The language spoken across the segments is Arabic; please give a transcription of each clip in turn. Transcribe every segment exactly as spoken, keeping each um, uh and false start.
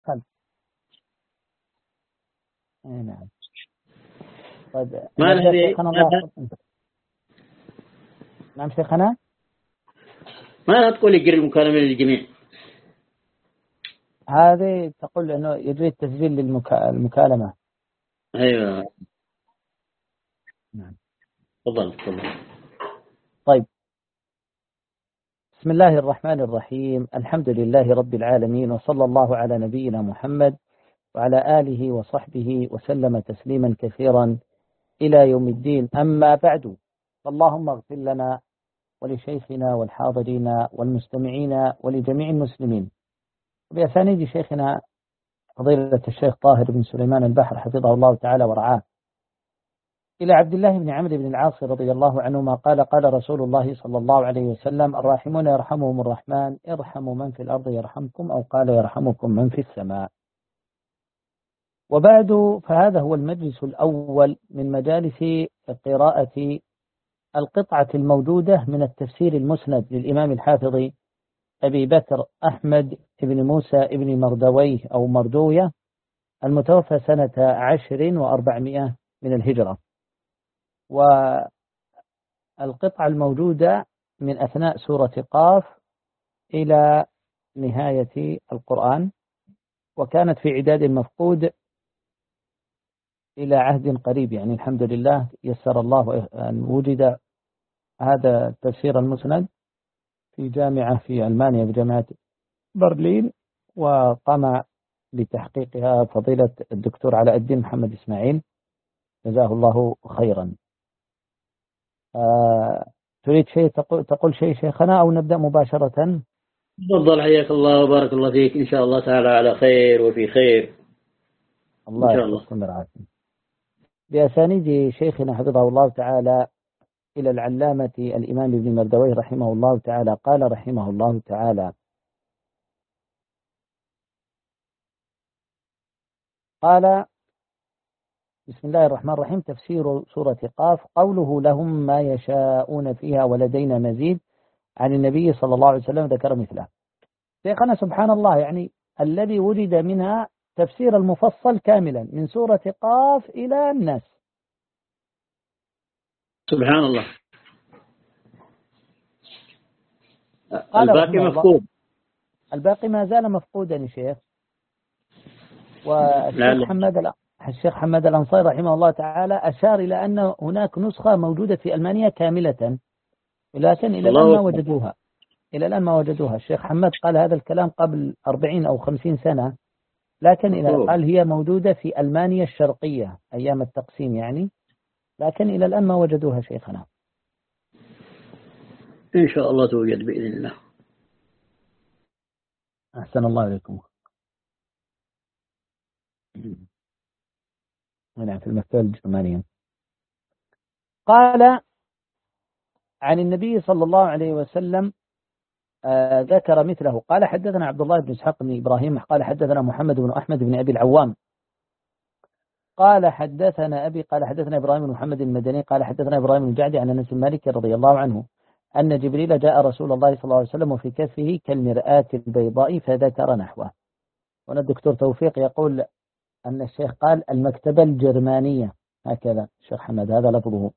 خل اي نعم. طيب ما نبدأ هذه شيخنا الله. نعم شيخنا. ما تقول يجري المكالمة للجميع؟ هذه تقول انه يجري التسجيل للمكالمة. ايوه نعم. تفضل تفضل. طيب بسم الله الرحمن الرحيم، الحمد لله رب العالمين، وصلى الله على نبينا محمد وعلى آله وصحبه وسلم تسليما كثيرا إلى يوم الدين. أما بعد، فاللهم اغفر لنا ولشيخنا والحاضرين والمستمعين ولجميع المسلمين. بأسانيد شيخنا فضيلة الشيخ طاهر بن سليمان البحر حفظه الله تعالى ورعاه، إلى عبد الله بن عمرو بن العاص رضي الله عنهما قال قال رسول الله صلى الله عليه وسلم: الراحمون يرحمهم الرحمن، ارحموا من في الأرض يرحمكم، أو قال يرحمكم من في السماء. وبعد، فهذا هو المجلس الأول من مجالس قراءة القطعة الموجودة من التفسير المسند للإمام الحافظ أبي بكر أحمد بن موسى بن مردويه أو مردوية، المتوفى سنة عشر وأربعمائة من الهجرة. والقطعة الموجودة من أثناء سورة قاف إلى نهاية القرآن، وكانت في عداد مفقود إلى عهد قريب، يعني الحمد لله يسر الله أن وجد هذا التفسير المسند في جامعة في ألمانيا، في جامعة برلين، وقام بتحقيقها فضيلة الدكتور علاء الدين محمد إسماعيل جزاه الله خيرا. آه، تريد شيء تقول, تقول شيء شيخنا أو نبدأ مباشرة؟ تفضل حياك الله وبارك الله فيك، إن شاء الله تعالى على خير وفي خير الله إن شاء الله. يحفظكم برعايته. بأسانيد شيخنا حفظه الله تعالى إلى العلامة الإمام ابن مردويه رحمه الله تعالى قال رحمه الله تعالى: قال بسم الله الرحمن الرحيم، تفسير سورة قاف. قوله لهم ما يشاءون فيها ولدينا مزيد، عن النبي صلى الله عليه وسلم ذكر مثله. شيخنا سبحان الله، يعني الذي وجد منها تفسير المفصل كاملا من سورة قاف إلى الناس. سبحان الله. الباقي مفقود. الباقي ما زال مفقودا يا شيخ. والشيخ حماد الشيخ حماد الأنصاري رحمه الله تعالى أشار إلى أن هناك نسخة موجودة في ألمانيا كاملة، ولكن إلى الآن ما وجدوها. إلى الآن ما وجدوها. الشيخ حماد قال هذا الكلام قبل أربعين أو خمسين سنة، لكن إلى قال هي موجودة في ألمانيا الشرقية أيام التقسيم يعني، لكن إلى الآن ما وجدوها شيخنا. إن شاء الله توجد بإذن الله. أحسن الله إليكم. هنا في المكتبة الجرمانية. قال عن النبي صلى الله عليه وسلم آه ذكر مثله. قال حدثنا عبد الله بن إسحاق بن إبراهيم قال حدثنا محمد بن أحمد بن أبي العوام قال حدثنا أبي قال حدثنا إبراهيم بن محمد المدني قال حدثنا إبراهيم بن جعد عن أنس بن مالك رضي الله عنه أن جبريل جاء رسول الله صلى الله عليه وسلم وفي كفه كالمرآة البيضاء فذكر نحوه. هنا الدكتور توفيق يقول أن الشيخ قال المكتبة الجرمانية، هكذا الشيخ حمد هذا لفظه.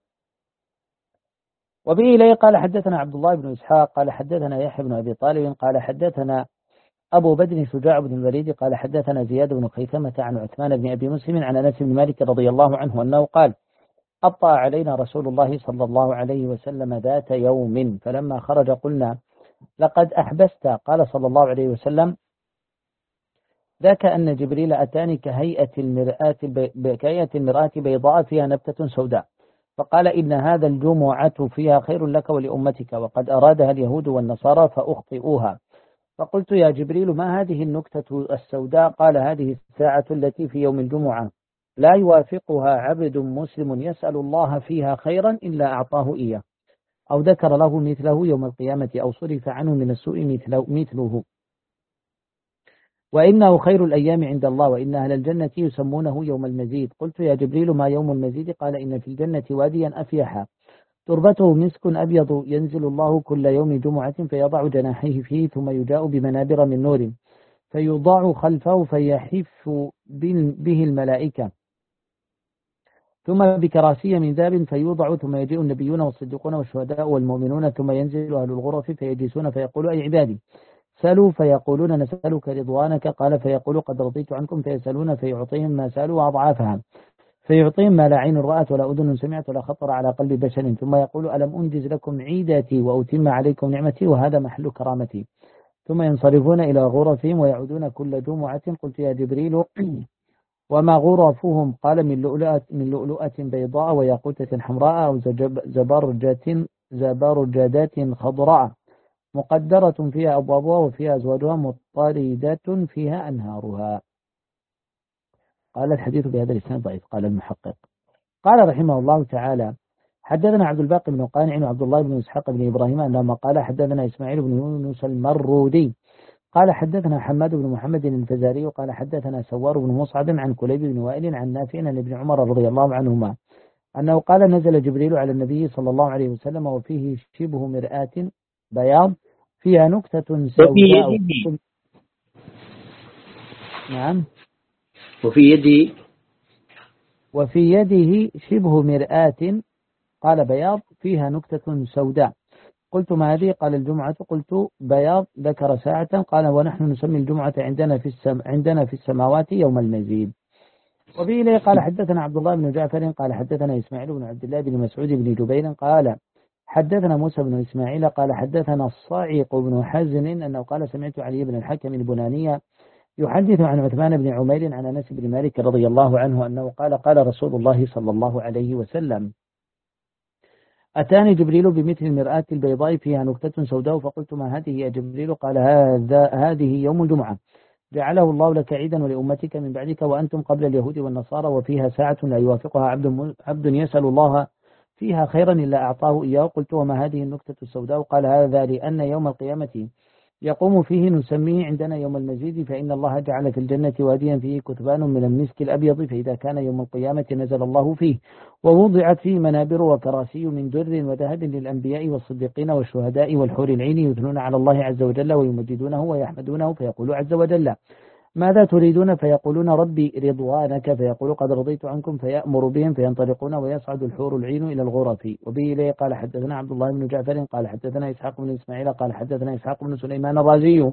وبه إليه قال حدثنا عبد الله بن إسحاق قال حدثنا يحيى بن أبي طالب قال حدثنا أبو بدر شجاع بن الوليد قال حدثنا زياد بن خيثمة عن عثمان بن أبي مسلم عن أنس بن مالك رضي الله عنه أنه قال: أبطأ علينا رسول الله صلى الله عليه وسلم ذات يوم، فلما خرج قلنا: لقد أحبست. قال صلى الله عليه وسلم: ذاك أن جبريل أتاني كهيئة المرآة كهيئة المرآة بيضاء فيها نبتة سوداء، فقال: إن هذا الجمعة فيها خير لك ولأمتك، وقد أرادها اليهود والنصارى فأخطئوها. فقلت: يا جبريل ما هذه النكتة السوداء؟ قال: هذه الساعة التي في يوم الجمعة لا يوافقها عبد مسلم يسأل الله فيها خيرا إلا أعطاه إياه، أو ذكر له مثله يوم القيامة، أو صرف عنه من السوء مثله, مثله وإنه خير الأيام عند الله، وإن أهل الجنة يسمونه يوم المزيد. قلت: يا جبريل ما يوم المزيد؟ قال: إن في الجنة واديا أفيحا تربته مسك أبيض ينزل الله كل يوم جمعة فيضع جناحيه فيه، ثم يجاء بمنابر من نور فيوضع خلفه فيحف به الملائكة، ثم بكراسي من ذهب فيوضع، ثم يجيء النبيون والصديقون والشهداء والمؤمنون، ثم ينزل أهل الغرف فيجلسون فيقول أي عبادي سألوا فيقولون نسألك رضوانك، قال فيقول قد رضيت عنكم، فيسألون فيعطيهم ما سألوا وأضعافها، فيعطيهم ما لا عين رأت ولا أذن سمعت ولا خطر على قلب بشر، ثم يقول ألم أنجز لكم عيدتي وأتم عليكم نعمتي وهذا محل كرامتي، ثم ينصرفون إلى غرفهم ويعودون كل جمعة. قلت يا جبريل وما غرفهم؟ قال من لؤلؤة من لؤلؤة بيضاء وياقوتة حمراء أو زبرجة زبرجدات خضراء مقدرة فيها أبوابها وفيها أزواجها مضطردة فيها أنهارها. قال الحديث بهذا الإسناد ضعيف. قال المحقق قال رحمه الله تعالى حدثنا عبد الباقي بن قانع وعبد الله بن إسحاق بن إبراهيم أنهما قال حدثنا إسماعيل بن يونس المرودي قال حدثنا حماد بن محمد الفزاري قال حدثنا سوار بن مصعب عن كليب بن وائل عن نافع عن ابن عمر رضي الله عنهما أنه قال نزل جبريل على النبي صلى الله عليه وسلم وفيه شبه مرآة بياض فيها نكتة سوداء. نعم. وفي يده وفي يده شبه مرآة قال بياض فيها نكتة سوداء. قلت ما هذه؟ قال الجمعة. قلت بياض. ذكر ساعة. قال ونحن نسمي الجمعة عندنا في السم عندنا في السماوات يوم المزيد. وفي إليه قال حدثنا عبد الله بن جعفر قال حدثنا إسماعيل بن عبد الله بن مسعود بن جبير قال حدثنا موسى بن إسماعيل قال حدثنا الصاعق بن حزن أنه قال سمعت علي بن الحكم البناني يحدث عن عثمان بن عمير عن أنس بن مالك رضي الله عنه أنه قال قال رسول الله صلى الله عليه وسلم أتاني جبريل بمثل المرآة البيضاء فيها نكتة سوداء فقلت ما هذه يا جبريل؟ قال هذا هذه يوم الجمعة جعله الله لك عيدا ولأمتك من بعدك وأنتم قبل اليهود والنصارى، وفيها ساعة لا يوافقها عبد عبد يسأل الله فيها خيرا إلا أعطاه إياه. قلت وما هذه النكتة السوداء؟ قال هذا لأن يوم القيامة يقوم فيه نسميه عندنا يوم المزيد، فإن الله جعل في الجنة واديا فيه كتبان من المسك الأبيض، فإذا كان يوم القيامة نزل الله فيه، ووضعت فيه منابر وكراسي من در وذهب للأنبياء والصديقين والشهداء والحور العين يثنون على الله عز وجل ويمجدونه ويحمدونه، فيقول عز وجل ماذا تريدون؟ فيقولون ربي رضوانك، فيقول قد رضيت عنكم، فيأمر بهم فينطلقون ويصعد الحور العين إلى الغرف. وبه إليه قال حدثنا عبد الله بن جعفر قال حدثنا إسحاق بن إسماعيل قال حدثنا إسحاق بن سليمان الرازي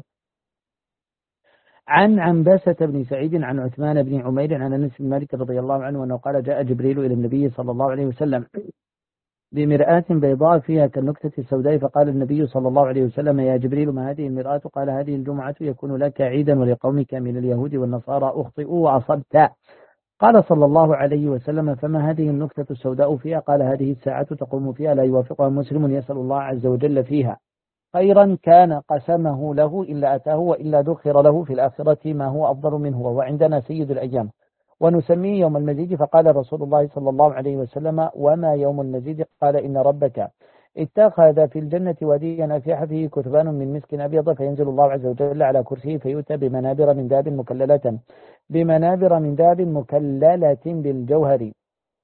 عن عنبسة بن سعيد عن عثمان بن عمير عن أنس بن مالك رضي الله عنه أنه قال جاء جبريل إلى النبي صلى الله عليه وسلم بمرآة بيضاء فيها كالنكتة السوداء، فقال النبي صلى الله عليه وسلم يا جبريل ما هذه المرآة؟ قال هذه الجمعة يكون لك عيدا ولقومك من اليهود والنصارى، أخطئوا وأصبت. قال صلى الله عليه وسلم فما هذه النكتة السوداء فيها؟ قال هذه الساعة تقوم فيها لا يوافقها مسلم يسأل الله عز وجل فيها خيرا كان قسمه له إلا أتاه وإلا ذخر له في الآخرة ما هو أفضل منه، وهو عندنا سيد الأيام ونسميه يوم المزيد. فقال رسول الله صلى الله عليه وسلم وما يوم المزيد؟ قال إن ربك اتخذ في الجنة واديا أفيح فيه كثبان من مسك أبيض، فينزل الله عز وجل على كرسيه فيؤتى بمنابر من ذهب مكللة بمنابر من ذهب مكللة بالجوهر،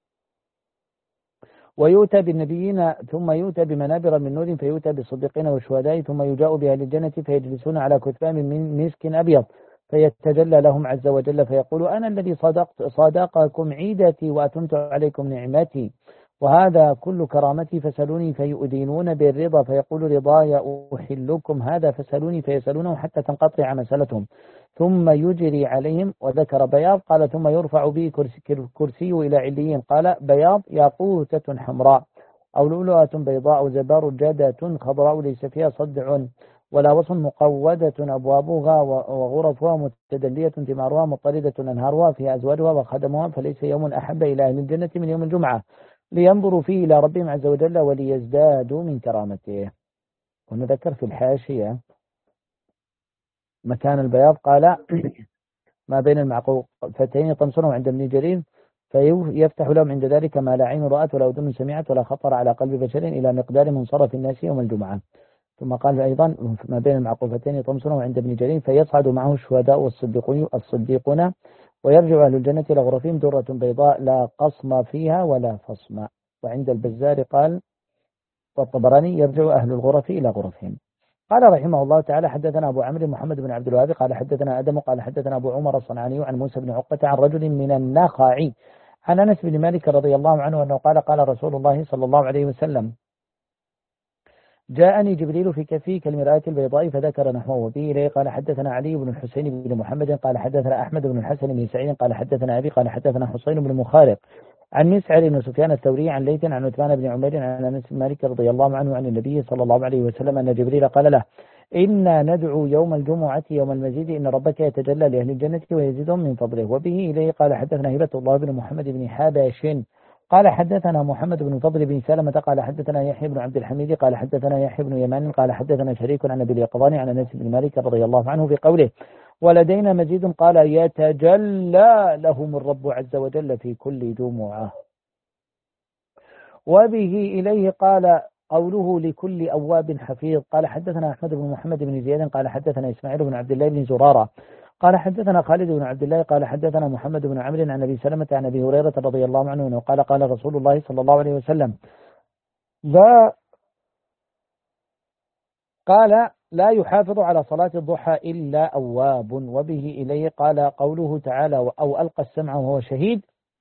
ويؤتى بالنبيين، ثم يؤتى بمنابر من نور، فيؤتى بالصديقين والشهداء، ثم يجاء بأهل الجنة فيجلسون على كثبان من مسك أبيض، فيتجلى لهم عز وجل فيقول أنا الذي صدقت صدقكم عيدتي وأتمت عليكم نعمتي وهذا كل كرامتي، فسألوني فيؤذنون بالرضا، فيقول رضاي أحلكم هذا، فسألوني فيسألونه حتى تنقطع مسألتهم، ثم يجري عليهم. وذكر بياض قال ثم يرفع به كرسي, كرسي إلى عليين، قال بياض ياقوتة حمراء أو لؤلؤة بيضاء أو زبرجدة خضراء ليس فيها صدع ولا وصل، مقودة أبوابها وغرفها متدلية ثمارها مضطردة أنهارها، فيها أزواجها وخدمها، فليس يوم أحب إلى أهل الجنة من يوم الجمعة لينظروا فيه إلى ربهم عز وجل وليزدادوا من كرامته. ونذكر في الحاشية مكان البياض قال ما بين المعقوفتين طمسونه عند ابن جرير، فيفتح لهم عند ذلك ما لا عين رأت ولا أذن سمعت ولا خطر على قلب بشر إلى مقدار منصرف الناس يوم الجمعة. ثم قال أيضا ما بين المعقوفتين طمسونه عند ابن جرير، فيصعد معه الشهداء والصديقون الصديقون ويرجع أهل الجنة إلى غرفهم درة بيضاء لا قصم فيها ولا فصم. وعند البزار قال والطبراني يرجع أهل الغرف إلى غرفهم. قال رحمه الله تعالى حدثنا أبو عمرو محمد بن عبد الوهاب قال حدثنا آدم قال حدثنا أبو عمر الصنعاني عن موسى بن عقبة عن رجل من النخعي عن أنس بن مالك رضي الله عنه أنه قال قال رسول الله صلى الله عليه وسلم جاءني جبريل في كفي كالمرآة البيضاء فذكر نحوه وبه إليه قال حدثنا علي بن الحسين بن محمد قال حدثنا أحمد بن الحسن بن سعيد قال حدثنا أبي قال حدثنا حسين بن مخارق عن مسعر بن سفيان الثوري عن ليث عن عثمان بن عمير عن أنس بن مالك رضي الله عنه عن النبي صلى الله عليه وسلم أن جبريل قال له إنا ندعو يوم الجمعة يوم المزيد إن ربك يتجلى لأهل الجنة ويزيدهم من فضله وبه إليه قال حدثنا هبة الله بن محمد بن حابش قال حدثنا محمد بن فضل بن سلمة قال حدثنا يحيى بن عبد الحميد قال حدثنا يحيى بن يمان قال حدثنا شريك عن أبي اليقظان عن أنس بن مالك رضي الله عنه بقوله ولدينا مزيد قال يتجلى لهم الرب عز وجل في كل جمعة. وبه إليه قال قوله لكل أواب حفيظ قال حدثنا أحمد بن محمد بن زياد قال حدثنا إسماعيل بن عبد الله بن زرارة قال حدثنا خالد بن عبد الله قال حدثنا محمد بن عمرو عن أبي سلمة عن أبي هريرة رضي الله عنه أنه قال قال رسول الله صلى الله عليه وسلم لا قال لا يحافظ على صلاة الضحى إلا أواب. وبه إليه قال قوله تعالى أو ألقى السمع وهو شهيد.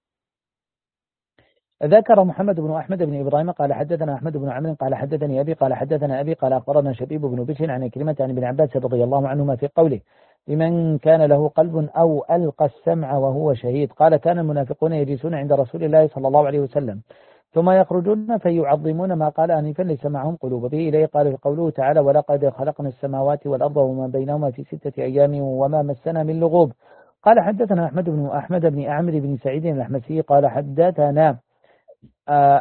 ذكر محمد بن أحمد بن إبراهيم قال حدثنا أحمد بن عمرو قال حدثني أبي قال حدثنا أبي قال أخبرنا شبيب بن بشر عن كلمة عن ابن عباس رضي الله عنهما في قوله لمن كان له قلب أو ألقى السمع وهو شهيد. قال كان المنافقون يجلسون عند رسول الله صلى الله عليه وسلم ثم يخرجون فيعظمون ما قال آنفا ليس معهم قلوب. به إليه قال في قوله تعالى ولقد خلقنا السماوات والأرض وما بينهما في ستة أيام وما مسنا من لغوب. قال حدثنا أحمد بن أحمد بن عمرو بن سعيد الأحمسي قال حدثنا آه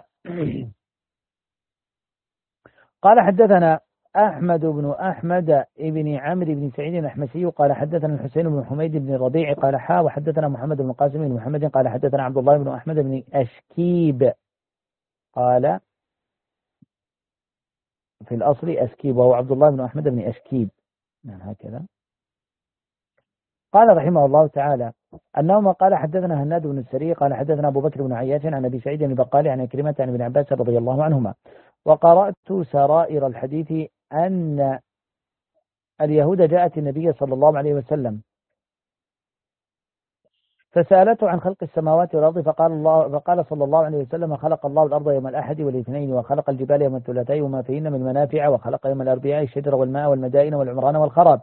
قال حدثنا أحمد بن أحمد بن عمرو بن سعيد الأحمسي قال حدثنا الحسين بن حميد بن الربيع قال حا وحدثنا محمد بن قاسم بن محمد قال حدثنا عبد الله بن أحمد بن أشكيب قال في الأصل أسكيب وهو عبد الله بن أحمد بن أشكيب يعني هكذا. قال رحمه الله تعالى أنهما قال حدثنا هناد بن السري قال حدثنا أبو بكر بن عياش عن أبي سعيد البقالي عن كلمة عن ابن عباس رضي الله عنهما. وقرأت سرائر الحديث أن اليهود جاءت النبي صلى الله عليه وسلم فسألته عن خلق السماوات والأرض فقال الله فقال صلى الله عليه وسلم خلق الله الأرض يوم الأحد والاثنين وخلق الجبال يوم الثلاثاء وما فيهن من منافع وخلق يوم الأربعاء الشجر والماء والمدائن والعمران والخراب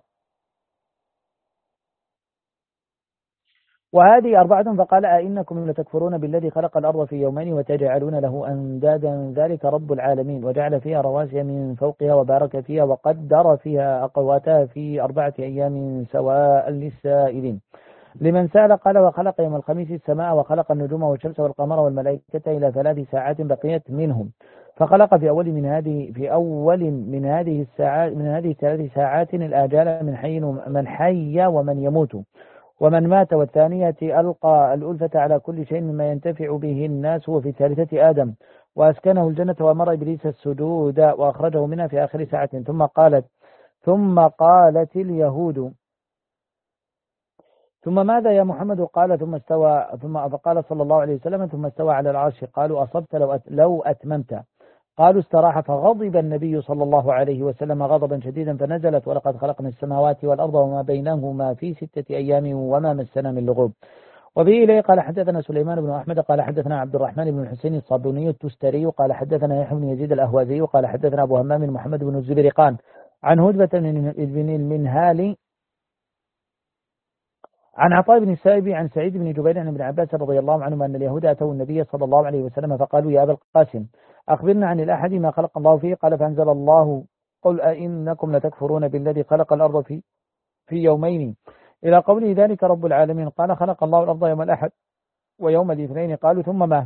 وهذه أربعة فقال أئنكم لتكفرون بالذي خلق الأرض في يومين وتجعلون له أندادا ذلك رب العالمين وجعل فيها رواسي من فوقها وبارك فيها وقدر فيها أقواتها في أربعة أيام سواء للسائلين. لمن سأل قال وخلق يوم الخميس السماء وخلق النجوم والشمس والقمر والملائكة إلى ثلاث ساعات بقيت منهم فخلق في أول من هذه في أول من هذه الساعات من هذه الثلاث ساعات الآجال من حي من حي ومن يموت ومن مات والثانية ألقى الألفة على كل شيء مما ينتفع به الناس وفي الثالثة آدم وأسكنه الجنة وأمر إبليس السجود وأخرجه منها في آخر ساعة. ثم قالت ثم قالت اليهود ثم ماذا يا محمد قال ثم استوى ثم فقال صلى الله عليه وسلم ثم استوى على العرش قالوا أصبت لو لو أتممت قالوا استراح فغضب النبي صلى الله عليه وسلم غضبا شديدا فنزلت ولقد خلقنا السماوات والأرض وما بينهما في ستة أيام وما مسنا من لغوب. وبه إليه قال حدثنا سليمان بن أحمد قال حدثنا عبد الرحمن بن الحسين الصابوني التستري قال حدثنا يحيى بن يزيد الأهوازي قال حدثنا أبو همام محمد بن الزبرقان عن هدبة بن المنهالي عن عطاء بن السائب عن سعيد بن جبير عن ابن عباس رضي الله عنهما أن اليهود أتوا النبي صلى الله عليه وسلم فقالوا يا أبا القاسم أخبرنا عن الأحد ما خلق الله فيه قال فأنزل الله قل أئنكم لتكفرون بالذي خلق الأرض في في يومين إلى قوله ذلك رب العالمين. قال خلق الله الأرض يوم الأحد ويوم الاثنين قالوا ثم ما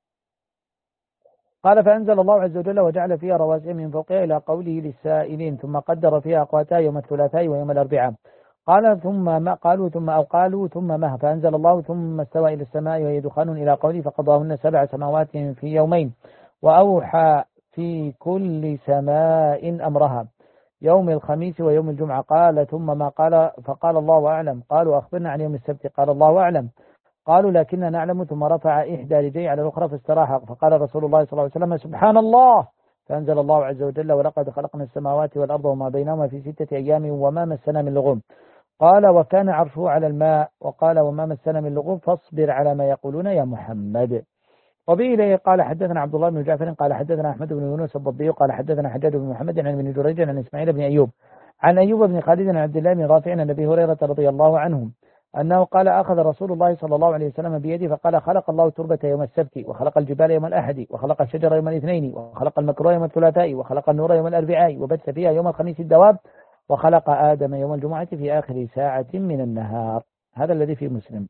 قال فأنزل الله عز وجل وجعل فيها رواسي من فوقها إلى قوله للسائلين ثم قدر فيها أقواتها يوم الثلاثاء ويوم الأربعاء قال ثم ما قالوا ثم أو قالوا ثم ما فأنزل الله ثم استوى إلى السماء وهي دخان إلى قوله فقضاهن سبع سماوات في يومين وأوحى في كل سماء أمرها يوم الخميس ويوم الجمعة. قال ثم ما قال فقال الله أعلم. قالوا أخبرنا عن يوم السبت قال الله أعلم. قالوا لكننا نعلم. ثم رفع إحدى رجليه على الأخرى فاستراح فقال رسول الله صلى الله عليه وسلم سبحان الله فأنزل الله عز وجل ولقد خلقنا السماوات والأرض وما بينهما في ستة أيام وما مسنا من لغوب. قال وكان عرشه على الماء. وقال وما مسنا من لغوب فاصبر على ما يقولون يا محمد. وبه إليه قال حدثنا عبد الله بن جعفر قال حدثنا أحمد بن يونس الضبي قال حدثنا حجاج بن محمد عن ابن جريج عن إسماعيل بن أيوب عن أيوب بن خالد عن عبد الله بن رافع عن أبي هريرة رضي الله عنه أنه قال أخذ رسول الله صلى الله عليه وسلم بيده فقال خلق الله التربة يوم السبت وخلق الجبال يوم الأحد وخلق الشجر يوم الاثنين وخلق المكروه يوم الثلاثاء وخلق النور يوم الأربعاء وبث فيها يوم الخميس الدواب وخلق آدم يوم الجمعة في آخر ساعة من النهار. هذا الذي في مسلم.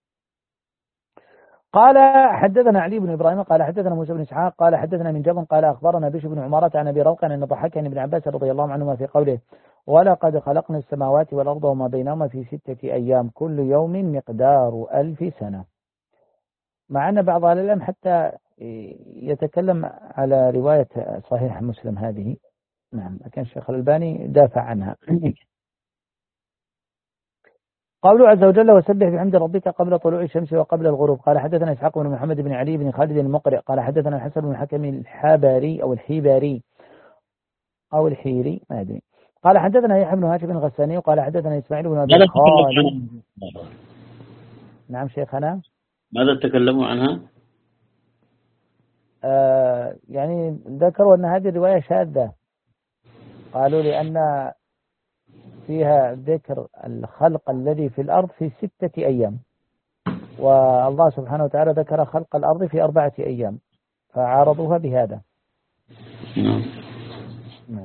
قال حدثنا علي بن إبراهيم قال حدثنا موسى بن إسحاق قال حدثنا من جبل قال أخبرنا بشر بن عمارة عن أبي روقة عن ضحاك عن ابن عباس رضي الله عنهما في قوله ولقد خلقنا السماوات والأرض وما بينهما في ستة أيام كل يوم مقدار ألف سنة. مع أن بعض أهل العلم حتى يتكلم على رواية صحيح مسلم هذه. نعم لكن الشيخ الألباني دافع عنها. قوله عز وجل وسبح بحمد ربك قبل طلوع الشمس وقبل الغروب. قال حدثنا إسحاق بن محمد بن علي بن خالد المقرئ قال حدثنا الحسن بن الحكم الحابري أو الحيباري أو الحيري ما أدري. قال حدثنا يحيى بن هاشم الغساني وقال حدثنا إسماعيل بن أبي خالد. نعم شيخنا. ماذا تكلموا عنها؟ آه يعني ذكروا أن هذه الرواية شاذة. قالوا لأن فيها ذكر الخلق الذي في الأرض في ستة أيام والله سبحانه وتعالى ذكر خلق الأرض في أربعة أيام فعارضوها بهذا. نعم.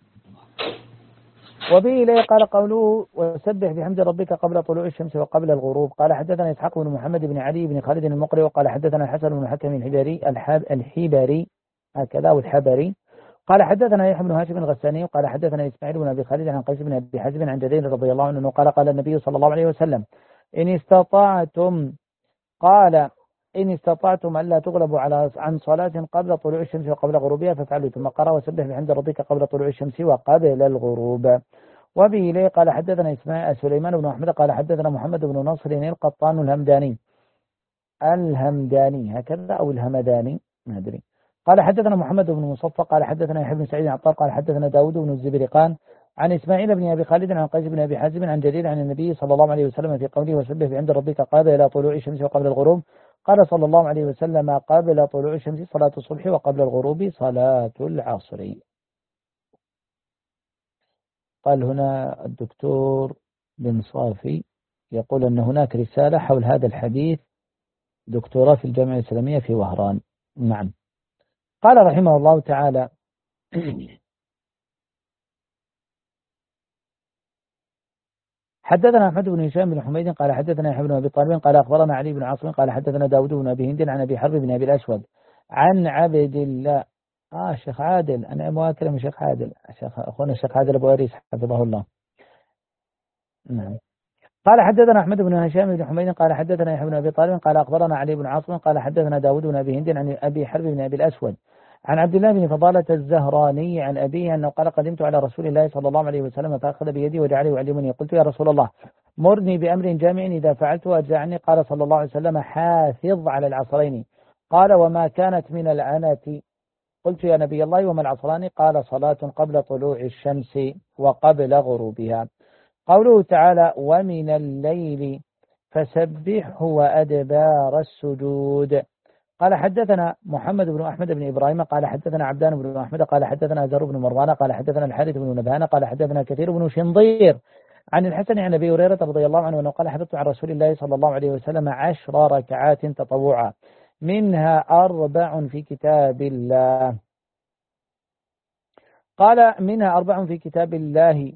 وبه إليه قال قوله وسبح بحمد ربك قبل طلوع الشمس وقبل الغروب. قال حدثنا إسحاق بن محمد بن علي بن خالد المقري وقال حدثنا الحسن بن الحكم الحباري الحباري هكذا والحبري قال حدثنا يحيى بن هاشم الغساني قال حدثنا إسماعيل بن أبي خالد عن قيس بن أبي حازم عن جرير رضي الله عنه قال قال النبي صلى الله عليه وسلم إن استطعتم قال إن استطعتم ألا تغلبوا على عن صلاة قبل طلوع الشمس وقبل غروبها فافعلوا ثم قرأ وسبح بحمد ربك قبل طلوع الشمس وقبل الغروب. وبه إليه قال حدثنا إسماعيل سليمان بن أحمد قال حدثنا محمد بن نصر القطان الهمداني الهمداني هكذا أو الهمداني ما أدري. قال حدثنا محمد بن مصفى قال حدثنا يحيى بن سعيد عطار قال حدثنا داود بن الزبرقان عن إسماعيل بن أبي خالد عن قيس بن أبي حازم عن جرير عن النبي صلى الله عليه وسلم في قوله وسبح بحمد ربك قبل إلى طلوع الشمس وقبل الغروب. قال صلى الله عليه وسلم قبل طلوع الشمس صلاة الصبح وقبل الغروب صلاة العصر. قال هنا الدكتور بن صافي يقول أن هناك رسالة حول هذا الحديث دكتوراه في الجامعة الإسلامية في وهران. نعم. قال رحمه الله تعالى حدثنا أحمد بن هشام بن حميد قال حدثنا يحيى بن أبي طالب قال أخبرنا علي بن عاصم قال حدثنا داود بن أبي هند عن أبي حرب بن أبي الأسود عن عبد الله آه شيخ عادل أنا مواكل من شيخ عادل شيخ أخونا الشيخ عادل أبو أريس حفظه الله. نعم. قال حدثنا أحمد بن هشام بن حميد قال حدثنا يحيى بن أبي طالب قال أخبرنا علي بن عاصم قال حدثنا داود بن أبي هند عن أبي حرب بن أبي الأسود عن عبد الله بن فضالة الزهراني عن أبيه أنه قال قدمت على رسول الله صلى الله عليه وسلم فأخذ بيدي وجعله يعلمني قلت يا رسول الله مرني بأمر جامع إذا فعلته أجزى عني. قال صلى الله عليه وسلم حافظ على العصرين. قال وما كانت من العنة. قلت يا نبي الله وما العصران؟ قال صلاة قبل طلوع الشمس وقبل غروبها. قوله تعالى ومن الليل فسبحه وأدبار السجود. قال حدثنا محمد بن أحمد بن إبراهيم قال حدثنا عبدان بن أحمد قال حدثنا زهر بن مروان قال حدثنا الحارث بن نبهان قال حدثنا كثير بن شنظير عن الحسن عن أبي هريرة رضي الله عنه أنه قال حفظت عن رسول الله صلى الله عليه وسلم عشر ركعات تطوعا منها أربع في كتاب الله. قال منها أربع في كتاب الله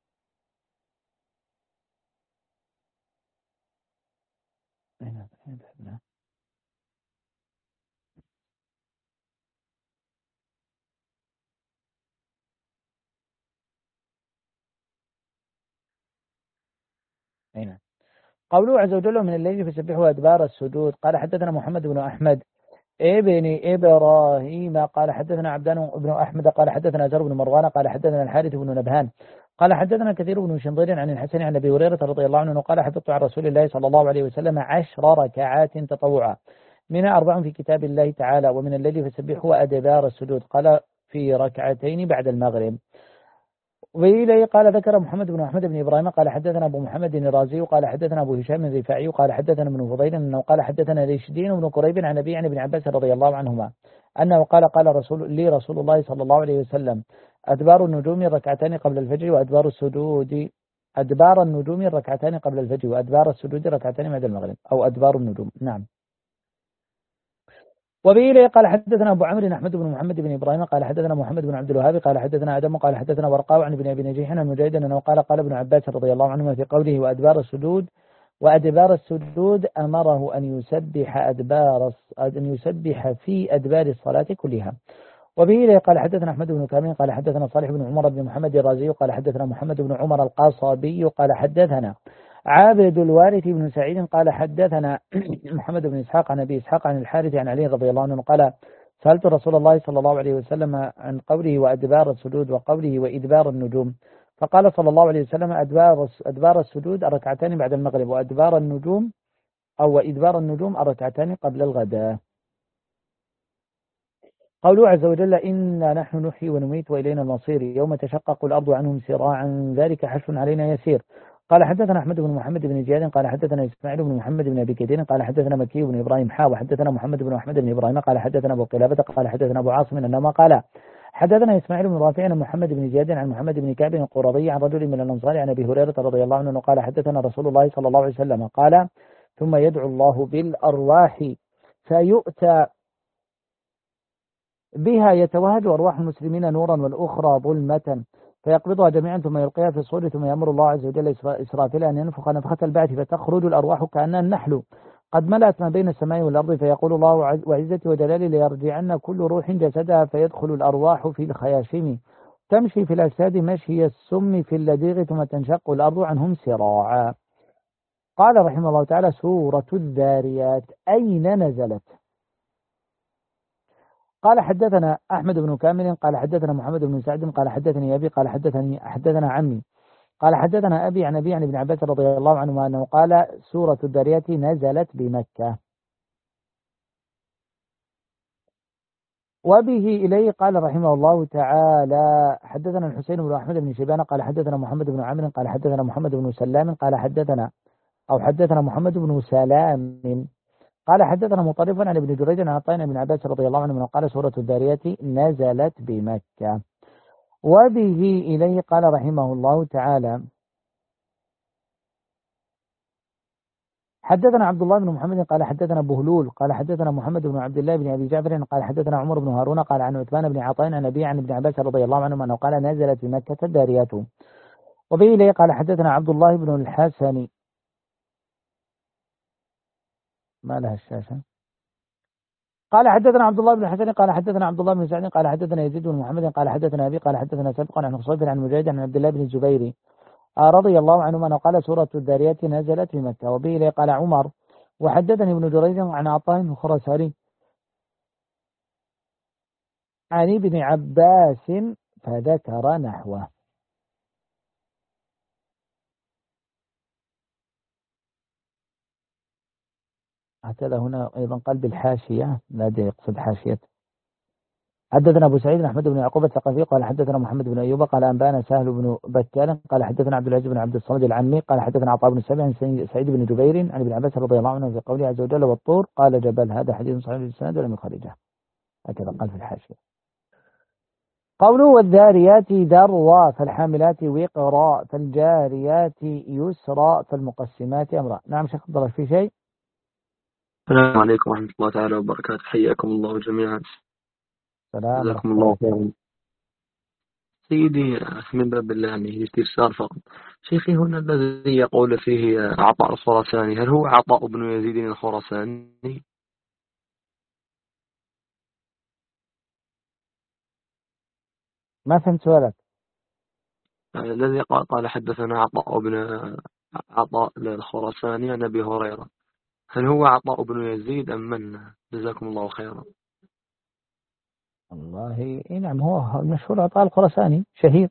هنا. قوله عز وجل من الليل فسبحوا أدبار السجود. قال حدثنا محمد بن أحمد ابن إبراهيم قال حدثنا عبدان بن أحمد قال حدثنا زر بن مروان قال حدثنا الحارث بن نبهان قال حدثنا كثير بن شنظير عن الحسن عن أبي هريرة رضي الله عنه قال حفظت عن رسول الله صلى الله عليه وسلم عشر ركعات تطوعا منها أربع في كتاب الله تعالى ومن الليل فسبحوا أدبار السجود. قال في ركعتين بعد المغرب. وإليه قال ذكر محمد بن أحمد بن إبراهيم قال حدثنا أبو محمد الرازي قال حدثنا أبو هشام الرفاعي قال حدثنا ابن فضيل أنه قال حدثنا رشدين بن قريب عن أبي عن ابن عباس رضي الله عنهما أنه قال قال رسول لي رسول الله صلى الله عليه وسلم أدبار النجوم ركعتان قبل الفجر وأدبار السجود أدبار النجوم ركعتان قبل الفجر وأدبار السجود ركعتان بعد المغرب أو أدبار النجوم. نعم. وبه قال حدثنا أبو عمرو أحمد بن محمد بن إبراهيم قال حدثنا محمد بن عبد الوهاب قال حدثنا آدم قال حدثنا ورقاء عن ابن أبي نجيح عن مجاهد أنه قال قال ابن عباس رضي الله عنهما في قوله وأدبار السجود وأدبار السجود أمره أن يسبح أدبار أن يسبح في أدبار الصلاة كلها. وبه قال حدثنا أحمد بن كامل قال حدثنا صالح بن عمر بن محمد الرازي قال حدثنا محمد بن عمر القاصبي قال حدثنا عابد الوارث بن سعيد قال حدثنا محمد بن إسحاق عن أبي إسحاق عن الحارث عن علي رضي الله عنه قال سألت رسول الله صلى الله عليه وسلم عن قوله وأدبار السجود وقوله وإدبار النجوم فقال صلى الله عليه وسلم أدبار أدبار السجود الركعتان بعد المغرب وأدبار النجوم أو وإدبار النجوم الركعتان قبل الغداء. قوله عز وجل إنا نحن نحيي ونميت وإلينا المصير يوم تشقق الأرض عنهم سراعا ذلك حشر علينا يسير. قال حدثنا أحمد بن محمد بن زياد قال حدثنا إسماعيل بن محمد بن أبي كثير قال حدثنا مكي بن إبراهيم حا وحدثنا محمد بن أحمد بن إبراهيم قال حدثنا أبو قلابة قال حدثنا أبو عاصم أنما قال حدثنا إسماعيل بن رافع عن محمد بن زياد عن محمد بن كعب القرظي عن رجل من الأنصار عن أبي هريرة رضي الله عنه قال حدثنا رسول الله صلى الله عليه وسلم قال ثم يدعو الله بالأرواح فيؤتى بها يتوهج أرواح المسلمين نورا والأخرى ظلمة فيقبضها جميعا ثم يلقيها في الصور ثم يأمر الله عز وجل إسرافيل أن ينفخ نفخة البعث فتخرج الأرواح كأنها النحل قد ملأت ما بين السماء والأرض فيقول الله وعزتي وجلالي ليرجعن كل روح جسدها فيدخل الأرواح في الخياشم تمشي في الأجساد مشي السم في اللديغ ثم تنشق الأرض عنهم سراعا. قال رحمه الله تعالى سورة الذاريات أين نزلت؟ قال حدثنا أحمد بن كامل قال حدثنا محمد بن سعد قال حدثني أبي قال حدثني حدثنا عمي قال حدثنا أبي عن أبي عن ابن عباس رضي الله عنهما أنه قال سورة الذاريات نزلت بمكة. وبه إليه قال رحمه الله تعالى حدثنا الحسين بن أحمد بن شيبان قال حدثنا محمد بن عامر قال حدثنا محمد بن سلام قال حدثنا أو حدثنا محمد بن سلام قال حدثنا مطرف عن ابن جريج عن عطاء بن عباس رضي الله عنه قال سورة الذاريات نزلت بمكة. وبه إليه قال رحمه الله تعالى حدثنا عبد الله بن محمد قال حدثنا بهلول قال حدثنا محمد بن عبد الله بن أبي جعفر قال حدثنا عمر بن هارون قال عن عثمان بن عطاء عن أبي عن ابن عباس رضي الله عنه أنه قال نزلت بمكة الذاريات. وبه إليه قال حدثنا عبد الله بن الحسن ما لها الشاشة قال حدثنا عبد الله بن الحسن قال حدثنا عبد الله بن سعد قال حدثنا يزيد بن محمد قال حدثنا أبي قال حدثنا سابقا عن خصيب عن مجاهد عن عبد الله بن الزبير رضي الله عنهما قال سورة الذاريات نزلت في مكة. وبه إليه قال عمر وحدثني ابن جريج عن عطاء الخرساني عن ابن عباس فذكر نحوه. هكذا هنا أيضا قال بالحاشية لا يقصد حاشية. حدثنا أبو سعيد أحمد بن يعقوب الثقفي قال حدثنا محمد بن أيوب قال أنبانا سهل بن بكال قال حدثنا عبد العزيز بن عبد الصمد العمي قال حدثنا عطاء بن السبع عن سعيد بن جبير عن ابن عباس رضي الله عنه في قوله عز وجل والطور قال جبل هذا حديث صحيح الإسناد ولم يخرجه. هكذا قال في الحاشية. قوله والذاريات ذروا فالحاملات وقرا فالجاريات يسرا فالمقسمات أمرا. نعم شيخ تفضل في شيء. السلام عليكم ورحمة الله تعالى وبركاته حياكم الله جميعا. سلام جزاكم الله خيرا. سيدي من باب الله يعني استفسار فقط. شيخي هنا الذي يقول فيه عطاء الخراساني هل هو عطاء بن يزيد الخراساني؟ ما فهمت سؤالك. الذي قال قال حدثنا عطاء بن عطاء الخراساني عن أبي هريرة هل هو عطاء بن يزيد أم من؟ جزاكم الله خيرا. والله نعم هو المشهور عطاء الخراساني شهيد.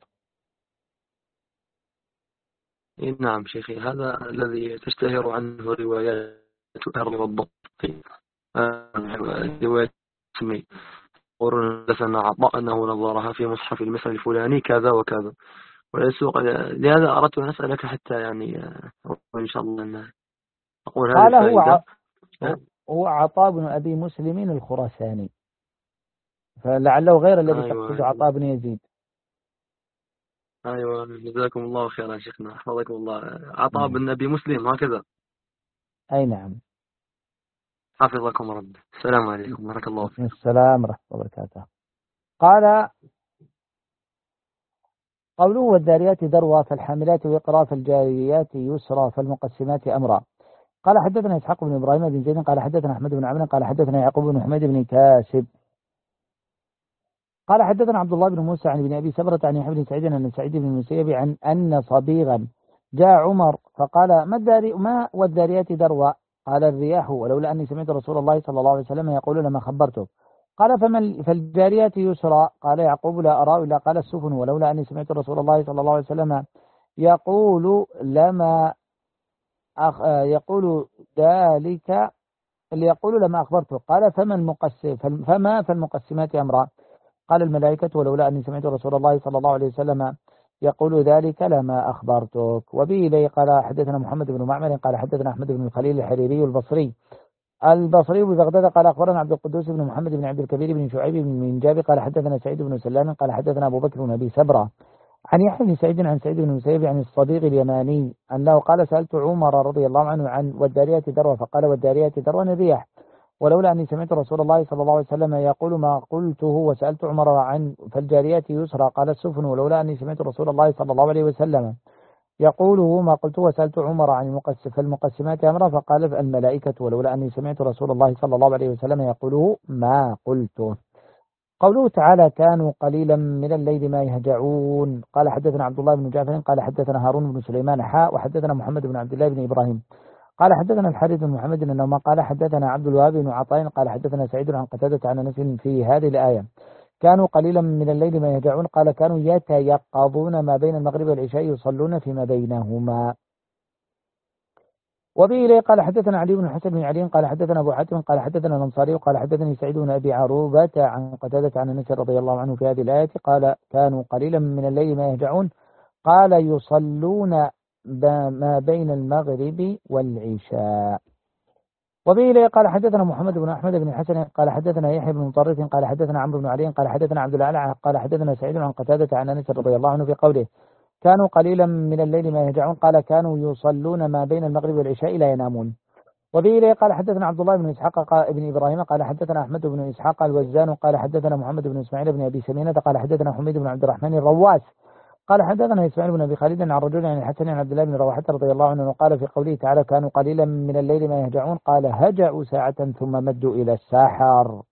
نعم شيخي هذا الذي تشتهر عنه روايات أهل الضبط رواية اسمي حدثنا عطاء أنه نظرها في مصحف المصري الفلاني كذا وكذا ويسوق. لهذا أردت أن أسألك حتى يعني إن شاء الله أن أقول هذه قال هو ع... الفائدة. هو عطاء بن أبي مسلم الخراساني، فلعله غير الذي أيوة تقصد أيوة, عطاء بن يزيد. أيوة جزاكم الله خيرا شيخنا حفظكم الله. عطاء نعم. بن أبي مسلم هكذا. أي نعم. حفظكم ربي. السلام عليكم بارك الله فيك. السلام ورحمة الله وبركاته. قال قوله والذاريات ذروة فالحاملات وقرا فالجاريات يسرى فالمقسمات أمرا. قال حدثنا إسحاق بن إبراهيم بن زيد قال حدثنا أحمد بن عمرو قال حدثنا يعقوب بن حميد بن كاسب قال حدثنا عبد الله بن موسى عن ابن أبي سبرة عن يحيى بن سعيد عن سعيد بن المسيب عن أن صبيغا جاء عمر فقال ما الداري ما والذاريات ذروة؟ قال الرياح ولولا أني سمعت رسول الله صلى الله عليه وسلم يقول لما خبرته. قال فما فالجاريات يسرى؟ قال يعقوب لا أرى إلا قال السفن ولولا أني سمعت رسول الله صلى الله عليه وسلم يقول لما أخ يقول ذلك ليقول لما أخبرته. قال فما المقسم فما فالمقسمات أمرا؟ قال الملائكة ولولا أني سمعت رسول الله صلى الله عليه وسلم يقول ذلك لما أخبرتك. وبه إليه قال حدثنا محمد بن معمر قال حدثنا أحمد بن الخليل الحريري البصري البصري ببغداد قال أخبرنا عبد القدوس بن محمد بن عبد الكبير بن شعيب بن جابر قال حدثنا سعيد بن سلام قال حدثنا أبو بكر بن أبي سبرة عن يحيى بن سعيد عن سعيد بن مسيب عن الصديق اليماني أنه قال سألت عمر رضي الله عنه عن والذاريات ذروة فقال والذاريات ذروة الرياح ولولا أني سمعت رسول الله صلى الله عليه وسلم يقول ما قلته وسألت عمر عن فالجاريات يسرى قال السفن ولولا أني سمعت رسول الله صلى الله عليه وسلم يقوله ما قلته وسألت عمر عن المقسم فالمقسمات أمرا فقال الملائكة ولولا أني سمعت رسول الله صلى الله عليه وسلم يقوله ما قلته. قوله تعالى كانوا قليلا من الليل ما يهجعون. قال حدثنا عبد الله بن جعفر قال حدثنا هارون بن سليمان حاء وحدثنا محمد بن عبد الله بن إبراهيم قال حدثنا الحارث بن محمد أنه ما قال حدثنا عبد الوهاب بن عطاء قال حدثنا سعيد عن قتادة عن أنس في هذه الآية كانوا قليلا من الليل ما يهجعون. قال كانوا يتيقظون ما بين المغرب والعشاء يصلون فيما بينهما. وبه إليه قال حدثنا علي بن الحسن بن علي قال حدثنا أبو حاتم قال حدثنا الأنصاري قال حدثني سعيد بن أبي عروبة عن قتادة عن أنس رضي الله عنه في هذه الآية قال كانوا قليلا من الليل ما يهجعون قال يصلون ما بين المغرب والعشاء. وبه إليه قال حدثنا محمد بن أحمد بن الحسن قال حدثنا يحيى بن مطرف قال حدثنا عمرو بن علي قال حدثنا عبد الأعلى قال حدثنا سعيد عن قتادة عن أنس رضي الله عنه في قوله كانوا قليلا من الليل ما يهجعون قال كانوا يصلون ما بين المغرب والعشاء لا ينامون. وبه إليه قال حدثنا عبد الله بن إسحاق بن إبراهيم قال حدثنا أحمد بن إسحاق الوزان قال حدثنا محمد بن إسماعيل بن أبي سمينة قال حدثنا حميد بن عبد الرحمن الرواس قال حدثنا إسماعيل بن أبي خالد عن رجل عن الحسن عن عبد الله بن رواحة رضي الله عنه قال في قوله تعالى كانوا قليلا من الليل ما يهجعون قال هجعوا ساعة ثم مدوا إلى الساحر.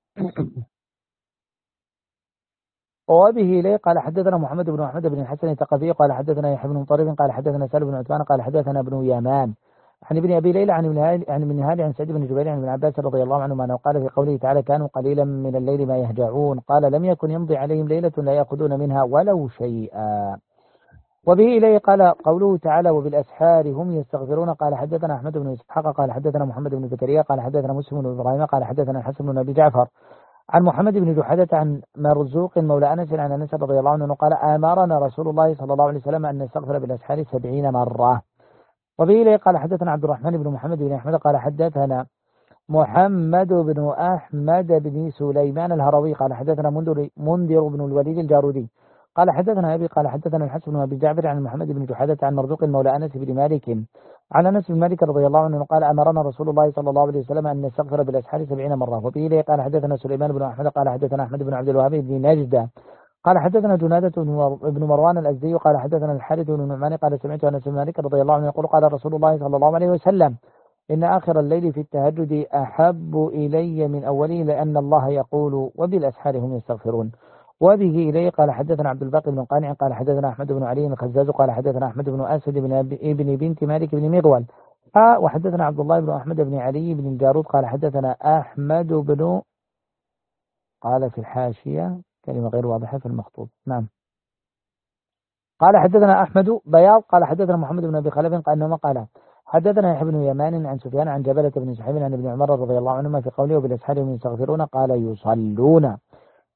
وبه إليه قال حدثنا محمد بن أحمد بن الحسن الثقفي قال حدثنا يحيى بن طريف قال حدثنا سالم بن عثمان قال حدثنا ابن يمان عن ابن أبي ليلى عن ابن عن ابن هالي عن سعيد بن جبير عن ابن عباس رضي الله عنهما أنه قال في قوله تعالى كانوا قليلا من الليل ما يهجعون قال لم يكن يمضي عليهم ليلة لا يأخذون منها ولو شيئا. وبه إليه قال قوله تعالى وبالأسحار هم يستغفرون قال حدثنا أحمد بن إسحاق قال حدثنا محمد بن زكريا قال حدثنا مسلم بن إبراهيم قال حدثنا الحسن بن أبي جعفر عن محمد بن جحدة عن مرزوق مولى أنس عن أنس رضي الله عنه قال آمرنا رسول الله صلى الله عليه وسلم أن نستغفر بالأسحار سبعين مرة. وبه إليه قال حدثنا عبد الرحمن بن محمد بن أحمد قال حدثنا محمد بن أحمد بن سليمان الهروي قال حدثنا منذر, منذر بن الوليد الجارودي قال حدثنا أبي قال حدثنا الحسن بن أبي جعفر عن محمد بن جحدة عن مرزوق مولى أنس بن مالك عن أنس بن مالك رضي الله عنه قال أمرنا رسول الله صلى الله عليه وسلم أن نستغفر بالأسحار سبعين مرة. وبه إليه قال حدثنا سليمان بن أحمد قال حدثنا أحمد بن عبد الوهاب بن نجدة قال حدثنا جنادة بن مروان الأزدي قال حدثنا الحارث بن نعمان قال سمعت أنس بن مالك رضي الله عنه يقول قال رسول الله صلى الله عليه وسلم إن آخر الليل في التهجد أحب إلي من أوله لأن الله يقول وبالأسحار هم يستغفرون. وبه إليه قال حدثنا عبد الباقي بن قانع قال حدثنا أحمد بن علي الخزاز قال حدثنا أحمد بن أسد بن ابن بنت مالك بن مغول آه وحدثنا عبد الله بن أحمد بن علي بن الجارود قال حدثنا أحمد بن قال في الحاشية كلمة غير واضحة في المخطوط نعم قال حدثنا أحمد بياض قال حدثنا محمد بن أبي خلف قال إنما قال حدثنا يحيى بن يمان عن سفيان عن جبلة بن سحيم عن ابن عمر رضي الله عنهما في قوله وبالأسحار هم يستغفرون قال يصلون.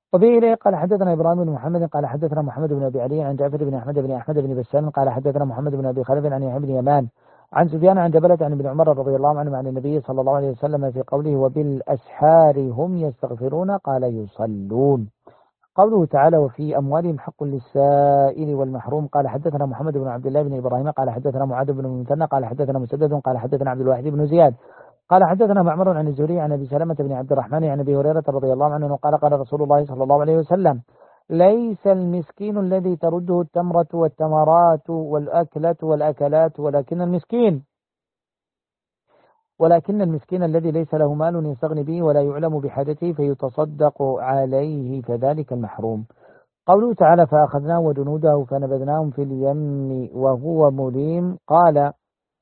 وبه إليه قال حدثنا إبراهيم بن محمد قال حدثنا محمد بن أبي علي عن جعفر بن أحمد بن أحمد بن بسام قال حدثنا محمد بن أبي خلف عن يحيى بن يمان عن سفيان عن جبلة عن ابن عمر رضي الله عنه عن النبي صلى الله عليه وسلم في قوله وبالأسحار هم يستغفرون قال يصلون. قوله تعالى وفي أموالهم حق للسائل والمحروم قال حدثنا محمد بن عبد الله بن إبراهيم قال حدثنا معاذ بن المثنى قال حدثنا مسدد قال حدثنا عبد الواحد بن زياد قال حدثنا معمر عن الزهري عن أبي سلمة بن عبد الرحمن عن أبي هريرة رضي الله عنه قال قال رسول الله صلى الله عليه وسلم ليس المسكين الذي ترده التمرة والتمرات والأكلة والأكلات ولكن المسكين ولكن المسكين الذي ليس له مال يستغني به ولا يعلم بحاجته فيتصدق عليه فذلك المحروم. قوله تعالى فأخذناه وجنوده فنبذناهم في اليم وهو مليم قال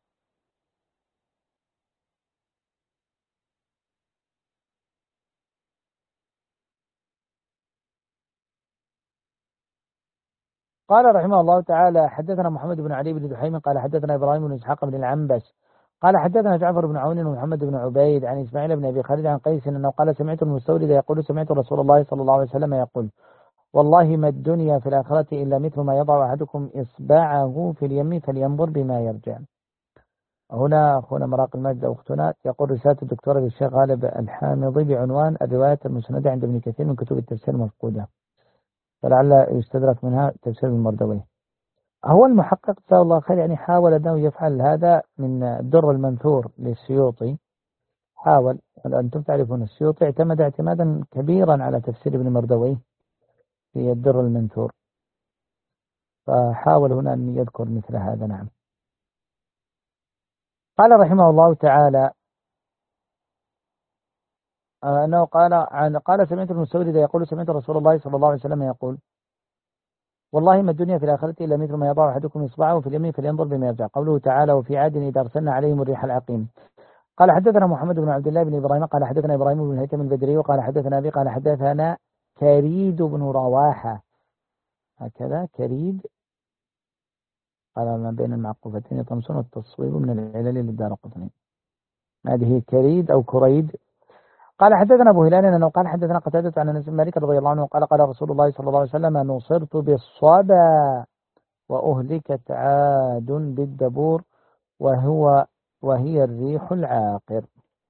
قال رحمه الله تعالى حدثنا محمد بن علي بن دحيم قال حدثنا إبراهيم بن إسحاق بن العنبس قال حدثنا جعفر بن عون ومحمد بن عبيد عن إسماعيل بن أبي خالد عن قيس أنه قال سمعت المستورد يقول سمعت رسول الله صلى الله عليه وسلم يقول والله ما الدنيا في الآخرة إلا مثل ما يضع أحدكم إصبعه في اليم فلينظر بما يرجع. هنا أخونا مراق المجد أختنا يقول رسالة الدكتور للشيخ غالب الحامضي بعنوان الرواية المسندة عند ابن كثير من كتب التفسير المفقودة فلعل يستدرك منها تفسير المردوي. هو المحقق جزاه الله خير يعني حاول أنه يفعل هذا من الدر المنثور للسيوطي حاول. أنتم تعرفون السيوطي اعتمد اعتمادا كبيرا على تفسير ابن مردوي في الدر المنثور فحاول هنا أن يذكر مثل هذا. نعم. قال رحمه الله تعالى أنه قال عن قال سمعت المستورد يقول سمعت رسول الله صلى الله عليه وسلم يقول والله ما الدنيا في الآخرة إلا مثل ما يضع أحدكم إصبعه في اليمين فلينظر بما يرجع. قوله تعالى وفي عاد إذا أرسلنا عليهم الريح العقيم. قال حدثنا محمد بن عبد الله بن إبراهيم قال حدثنا إبراهيم بن هيثم البدري وقال حدثنا أبي قال حدثنا كريد بن رواحة هكذا كريد قال ما بين المعقوفتين طمس والتصويب من العلل للدارقطني هذه كريد أو كريد. قال حدثنا أبو هلال أنه قال حدثنا قتادة عن أنس بن مالك رضي الله عنه قال قال رسول الله صلى الله عليه وسلم نصرت بالصبا وأهلكت عاد بالدبور وهو وهي الريح العاقر.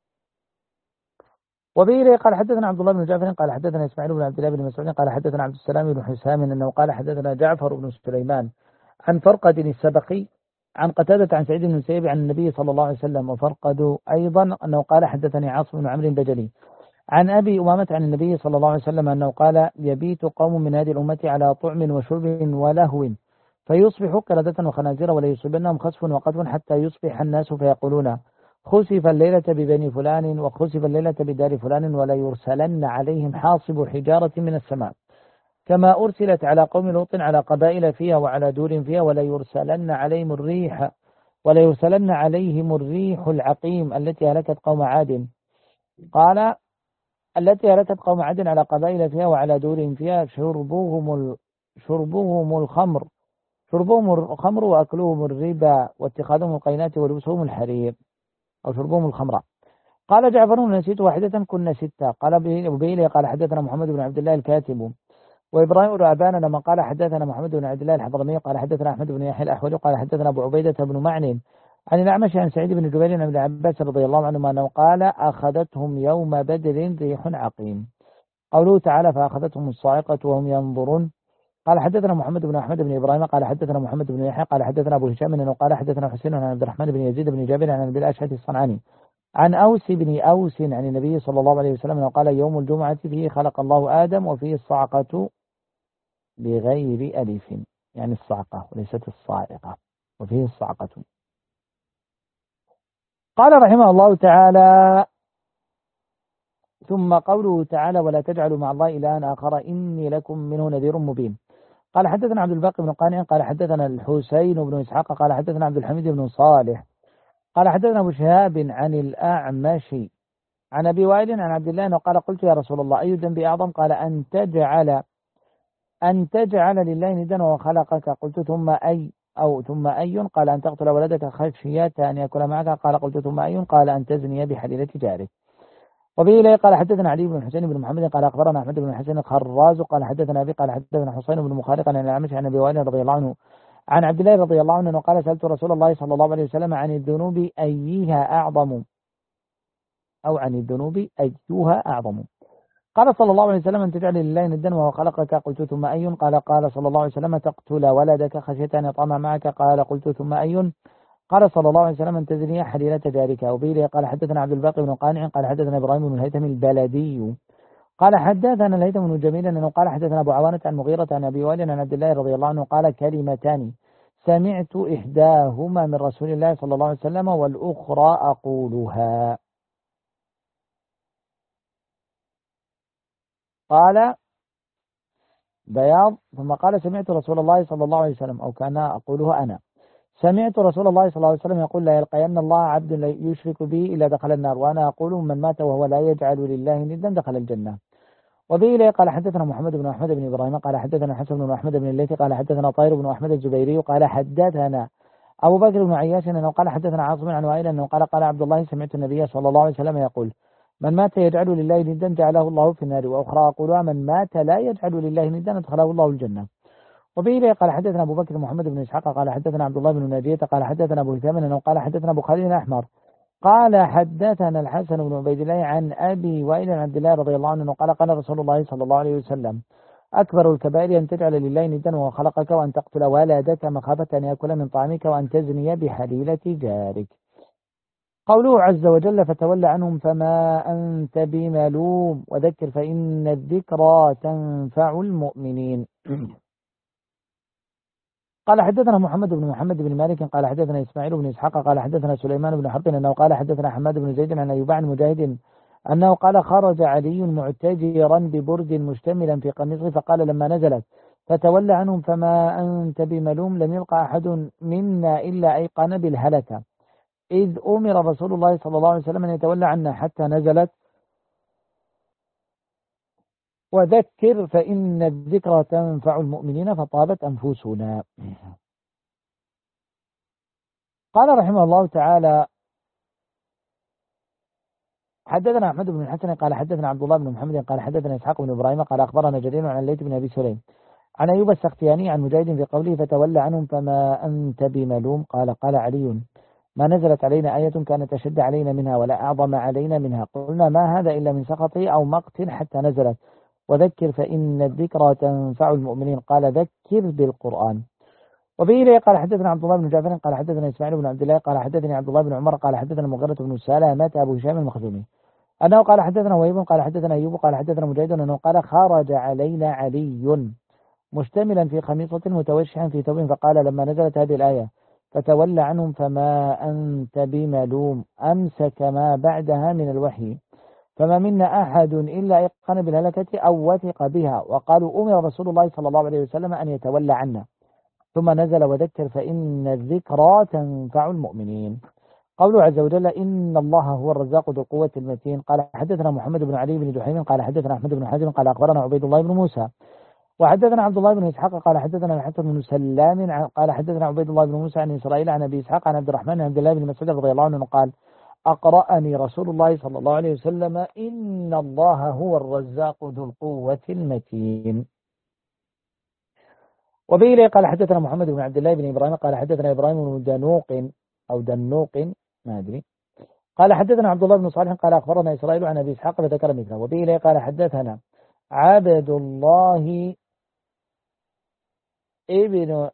وبه قال حدثنا عبد الله بن جعفر قال حدثنا إسماعيل بن عبد الله بن مسعود قال حدثنا عبد السلام بن حسام أنه قال حدثنا جعفر بن سليمان عن فرقد السبقي عن قتادة عن سعيد بن المسيب عن النبي صلى الله عليه وسلم وفرقد أيضا أنه قال حدثني عاصم بن عمرو البجلي عن أبي أمامة عن النبي صلى الله عليه وسلم أنه قال يبيت قوم من هذه الأمة على طعم وشرب ولهو فيصبحوا قردة وخنازير ولا يصيبنهم خسف وقذف حتى يصبح الناس فيقولون خسف الليلة ببني فلان وخسف الليلة بدار فلان ولا يرسلن عليهم حاصب حجارة من السماء كما أرسلت على قوم لوط على قبائل فيها وعلى دور فيها ولا يرسلن عليهم الريح ولا يرسلن عليهم الريح العقيم التي هلكت قوم عاد. قال التي هلكت قوم عاد على قبائل فيها وعلى دور فيها شربوهم ال... شربوهم الخمر شربوهم الخمر وأكلوهم الربا واتخاذهم القينات ولبسهم الحرير أو شربوهم الخمر. قال جعفر نسيت واحدة كنا ستة. قال بيلي قال حدثنا محمد بن عبد الله الكاتب وإبراهيم بن أبان لما قال حدثنا محمد بن عبد الله الحضرمي قال حدثنا أحمد بن يحيى الأحولي قال حدثنا أبو عبيدة بن معن عن الأعمش عن سعيد بن جبير عن ابن عباس رضي الله عنهما أنه قال أخذتهم يوم بدر ريح عقيم. قوله تعالى فأخذتهم الصاعقة وهم ينظرون. قال حدثنا محمد بن أحمد بن إبراهيم قال حدثنا محمد بن يحيى قال حدثنا أبو هشام أنه قال حدثنا حسين عن عبد الرحمن بن يزيد بن جابر عن أبي الأشعث الصنعاني عن أوس بن أوس عن النبي صلى الله عليه وسلم أنه قال يوم الجمعة فيه خلق الله آدم وفيه الصعقة بغير ألف يعني الصعقة وليست الصائقة وفيه الصعقة. قال رحمه الله تعالى ثم قوله تعالى ولا تجعلوا مع الله إلها آخر إني لكم منه نذير مبين. قال حدثنا عبد الباقي بن قانع قال حدثنا الحسين بن إسحاق قال حدثنا عبد الحميد بن صالح قال حدثنا أبو شهاب عن الأعمش عن أبي وائل عن عبد الله أنه قال قلت يا رسول الله أي ذنب أعظم قال أن تجعل أن تجعل لله ندا وخلقك قلت ثم أي أو ثم أي قال أن تقتل ولدك خشية أن يأكل معك قال قلت ثم أي قال أن تزني بحليلة جارك. وبه إليه قال حدثنا علي بن الحسين بن محمد قال أخبرنا أحمد بن الحسين الخراز قال حدثنا أبي قال حدثنا حسين بن مخارق عن الأعمش عن أبي وائل رضي الله عنه عن عبد الله رضي الله عنه قال سألت رسول الله صلى الله عليه وسلم عن الذنوب أيها أعظم أو عن الذنوب أيها أعظم قال صلى الله عليه وسلم أن تجعل لله ندا وهو خلقك قلت ثم أي قال قال صلى الله عليه وسلم تقتل ولدك خشية أن يطعم معك قال قلت ثم أي قال صلى الله عليه وسلم أن تزني حليلة جارك وبه قال حدثنا عبد الباقي بن قانع قال حدثنا إبراهيم بن الهيثم البلدي قال حدثنا الهيثم بن جميل أنه قال حدثنا أبو عوانة عن مغيرة عن أبي وائل عن عبد الله رضي الله عنه قال كلمتان سمعت إحداهما من رسول الله صلى الله عليه وسلم والأخرى أقولها. قال بياض ثم قال سمعت رسول الله صلى الله عليه وسلم أو كان أقوله أنا سمعت رسول الله صلى الله عليه وسلم يقول لا يلقين الله عبد يشرك به إلا دخل النار وأنا أقول من مات وهو لا يجعل لله ندا دخل الجنة. وبه إليه قال حدثنا محمد بن أحمد بن إبراهيم قال حدثنا حسن بن أحمد بن الليثي قال حدثنا طائر بن أحمد الزبيري قال حدثنا أبو بكر بن عياش أنه قال حدثنا عاصم عن وائل أنه قال قال عبد الله سمعت النبي صلى الله عليه وسلم يقول من مات يجعل لله ندا جعله الله في النار وأخرى أقولها من مات لا يجعل لله ندا أدخله الله الجنة. وبه إليه قال حدثنا أبو بكر محمد بن إسحاق قال حدثنا عبد الله بن ناجية قال حدثنا أبو هشام أنه قال حدثنا أبو خالد الأحمر قال حدثنا الحسن بن عبيد الله عن أبي وائل عن عبد الله رضي الله عنه قال قال رسول الله صلى الله عليه وسلم أكبر الكبائر أن تجعل لله ندا وهو خلقك وأن تقتل ولدك مخافة أن يأكل من طعامك وأن تزني بحليلة جارك. قوله عز وجل فتول عنهم فما أنت بملوم وذكر فإن الذكرى تنفع المؤمنين. قال حدثنا محمد بن محمد بن مالك قال حدثنا إسماعيل بن إسحاق قال حدثنا سليمان بن حرب أنه قال حدثنا حماد بن زيد عن أيوب عن مجاهد أنه قال خرج علي معتجرا ببرد مشتملا في قميصه فقال لما نزلت فتولى عنهم فما أنت بملوم لم يلقى أحد منا إلا أيقن بالهلكة إذ أمر رسول الله صلى الله عليه وسلم أن يتولى عنا حتى نزلت وذكر فإن الذكرى تنفع المؤمنين فطابت أنفسنا. قال رحمه الله تعالى حدثنا أحمد بن الحسن قال حدثنا عبد الله بن محمد قال حدثنا إسحاق بن إبراهيم قال أخبرنا جرير عن الليث بن أبي سليم عن أيوب السختياني عن مجاهد في قوله فتولى عنهم فما أنت بملوم قال قال علي ما نزلت علينا آية كانت أشد علينا منها ولا أعظم علينا منها قلنا ما هذا إلا من سخطه أو مقت حتى نزلت وذكر فإن الذكرى تنفع المؤمنين قال ذكر بالقرآن. وبه إليه قال حدثنا عبد الله بن جعفر قال حدثنا إسماعيل بن عبد الله قال حدثني عبد الله بن عمر قال حدثنا مغيرة بن سلامة أبو هشام المخزومي أنه قال حدثنا وهيب قال حدثنا أيوب قال حدثنا مجاهد أنه قال خرج علينا علي مشتملا في خميصة متوشحا في ثوب فقال لما نزلت هذه الآية فتولى عنهم فما أنت بملوم أمسك ما بعدها من الوحي فما منا أحد إلا أيقن بالهلكة أو وثق بها وقالوا أمر رسول الله صلى الله عليه وسلم أن يتولى عنا ثم نزل وذكر فإن الذكرى تنفع المؤمنين. قوله عز وجل إن الله هو الرزاق ذو القوة المتين قال حدثنا محمد بن علي بن دحيم قال حدثنا أحمد بن حزم قال أخبرنا عبيد الله بن موسى وحدثنا عبد الله بن إسحاق قال حدثنا الحسن بن سلام قال حدثنا عبيد الله بن موسى عن إسرائيل عن أبي إسحاق عن عبد الرحمن عن عبد الله بن مسعود رضي الله عنه قال أقرأني رسول الله صلى الله عليه وسلم إن الله هو الرزاق ذو القوة المتين. وبه إليه قال حدثنا محمد بن عبد الله بن إبراهيم قال حدثنا إبراهيم بن دنوق أو دنوق ما أدري قال حدثنا عبد الله بن صالح قال أخبرنا إسرائيل عن أبي إسحاق فذكر مثله. وبه إليه قال حدثنا عبد الله ابن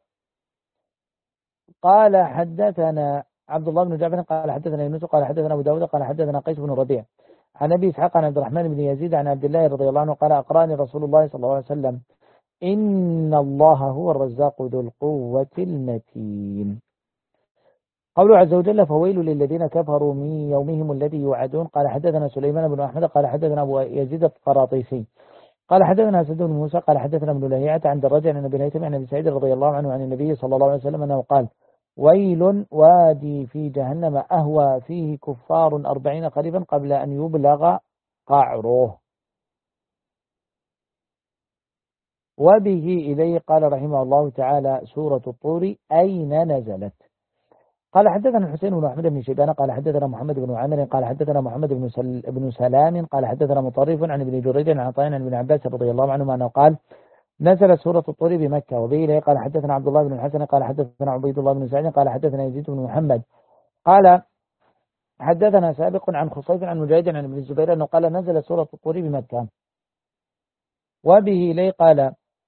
قال حدثنا عبد الله بن جعفر قال حدثنا يونس قال حدثنا أبو داود قال حدثنا قيس بن ربيع عن أبي إسحاق عن عبد الرحمن بن يزيد عن عبد الله رضي الله عنه قال أقرأني رسول الله صلى الله عليه وسلم إن الله هو الرزاق ذو القوة المتين. قوله عز وجل فويل للذين كفروا من يومهم الذي يوعدون قال حدثنا سليمان بن أحمد قال حدثنا أبو يزيد القراطيسي قال حدثنا أسد بن موسى قال حدثنا ابن لهيعة عن دراجة عن أبي الهيثم عن أبي سعيد رضي الله عنه عن النبي صلى الله عليه وسلم أنه قال ويل وادي في جهنم أهوى فيه كفار أربعين قريبا قبل أن يبلغ قعره. وبه إليه قال رحمه الله تعالى سورة الطور أين نزلت قال حدثنا الحسين بن أحمد بن شيبان قال حدثنا محمد بن عامر قال حدثنا محمد بن سل بن سلام قال حدثنا مطرف عن ابن جريج عن عطاء عن ابن عباس رضي الله عنهما أنه قال نزلت سورة الطور بمكة. وبه قال حدثنا عبد الله بن الحسن قال حدثنا عبيد الله بن سعيد قال حدثنا يزيد بن محمد قال حدثنا سابق عن خصيف عن مجاهد عن ابن الزبير أنه قال نزلت سورة الطور بمكة. وبه لي قال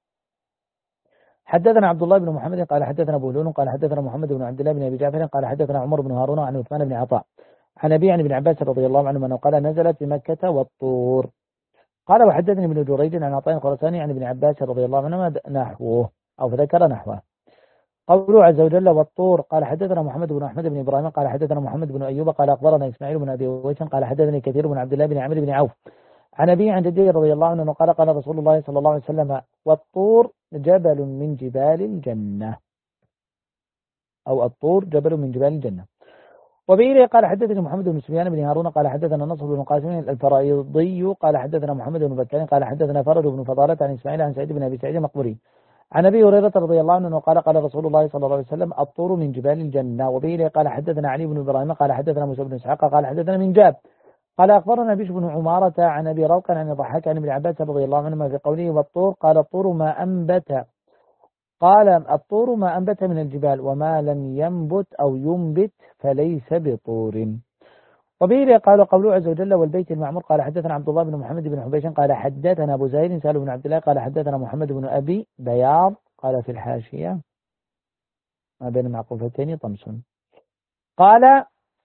حدثنا عبد الله بن محمد قال حدثنا أبو هلول قال حدثنا محمد بن عبد الله بن أبي جعفر قال حدثنا عمر بن هارون عن عثمان بن عطاء عن أبي عن ابن عباس رضي الله عنه أنه قال نزلت بمكة والطور. قال وحدثني ابن جريج عن عطاء الخرساني عن ابن عباس رضي الله عنه نحوه أو فذكر نحوه. قوله عز وجل والطور. قال حدثنا محمد بن أحمد بن إبراهيم قال حدثنا محمد بن أيوب قال أخبرنا إسماعيل بن أبي ويس قال حدثني كثير بن عبد الله بن عمرو بن عوف عن أبي عن جدي رضي الله عنه قال قال رسول الله صلى الله عليه وسلم والطور جبل من جبال الجنة أو الطور جبل من جبال الجنة. وبه قال حدثني محمد بن سفيان بن هارون قال حدثنا نصر بن قاسم الفرائضي قال حدثنا محمد بن بكر قال حدثنا فرج بن فضالة عن إسماعيل عن سعيد بن أبي سعيد المقبري عن أبي هريرة رضي الله عنه قال قال رسول الله صلى الله عليه وسلم الطور من جبال الجنة. وبه قال حدثنا علي بن إبراهيم قال حدثنا موسى بن إسحاق قال حدثنا من جاب قال أخبرنا بشر بن عمارة عن أبي روقا عن الضحاك عن ابن عباس رضي الله عنهما في قوله والطور. قال الطور ما أنبت قال الطور ما أنبت من الجبال وما لم ينبت أو ينبت فليس بطور. وبه قال قوله عز وجل والبيت المعمور. قال حدثنا عبد الله بن محمد بن حبيش قال حدثنا أبو زهير سالم بن عبد الله قال حدثنا محمد بن أبي بياض قال في الحاشية ما بين معقوفتين طمس قال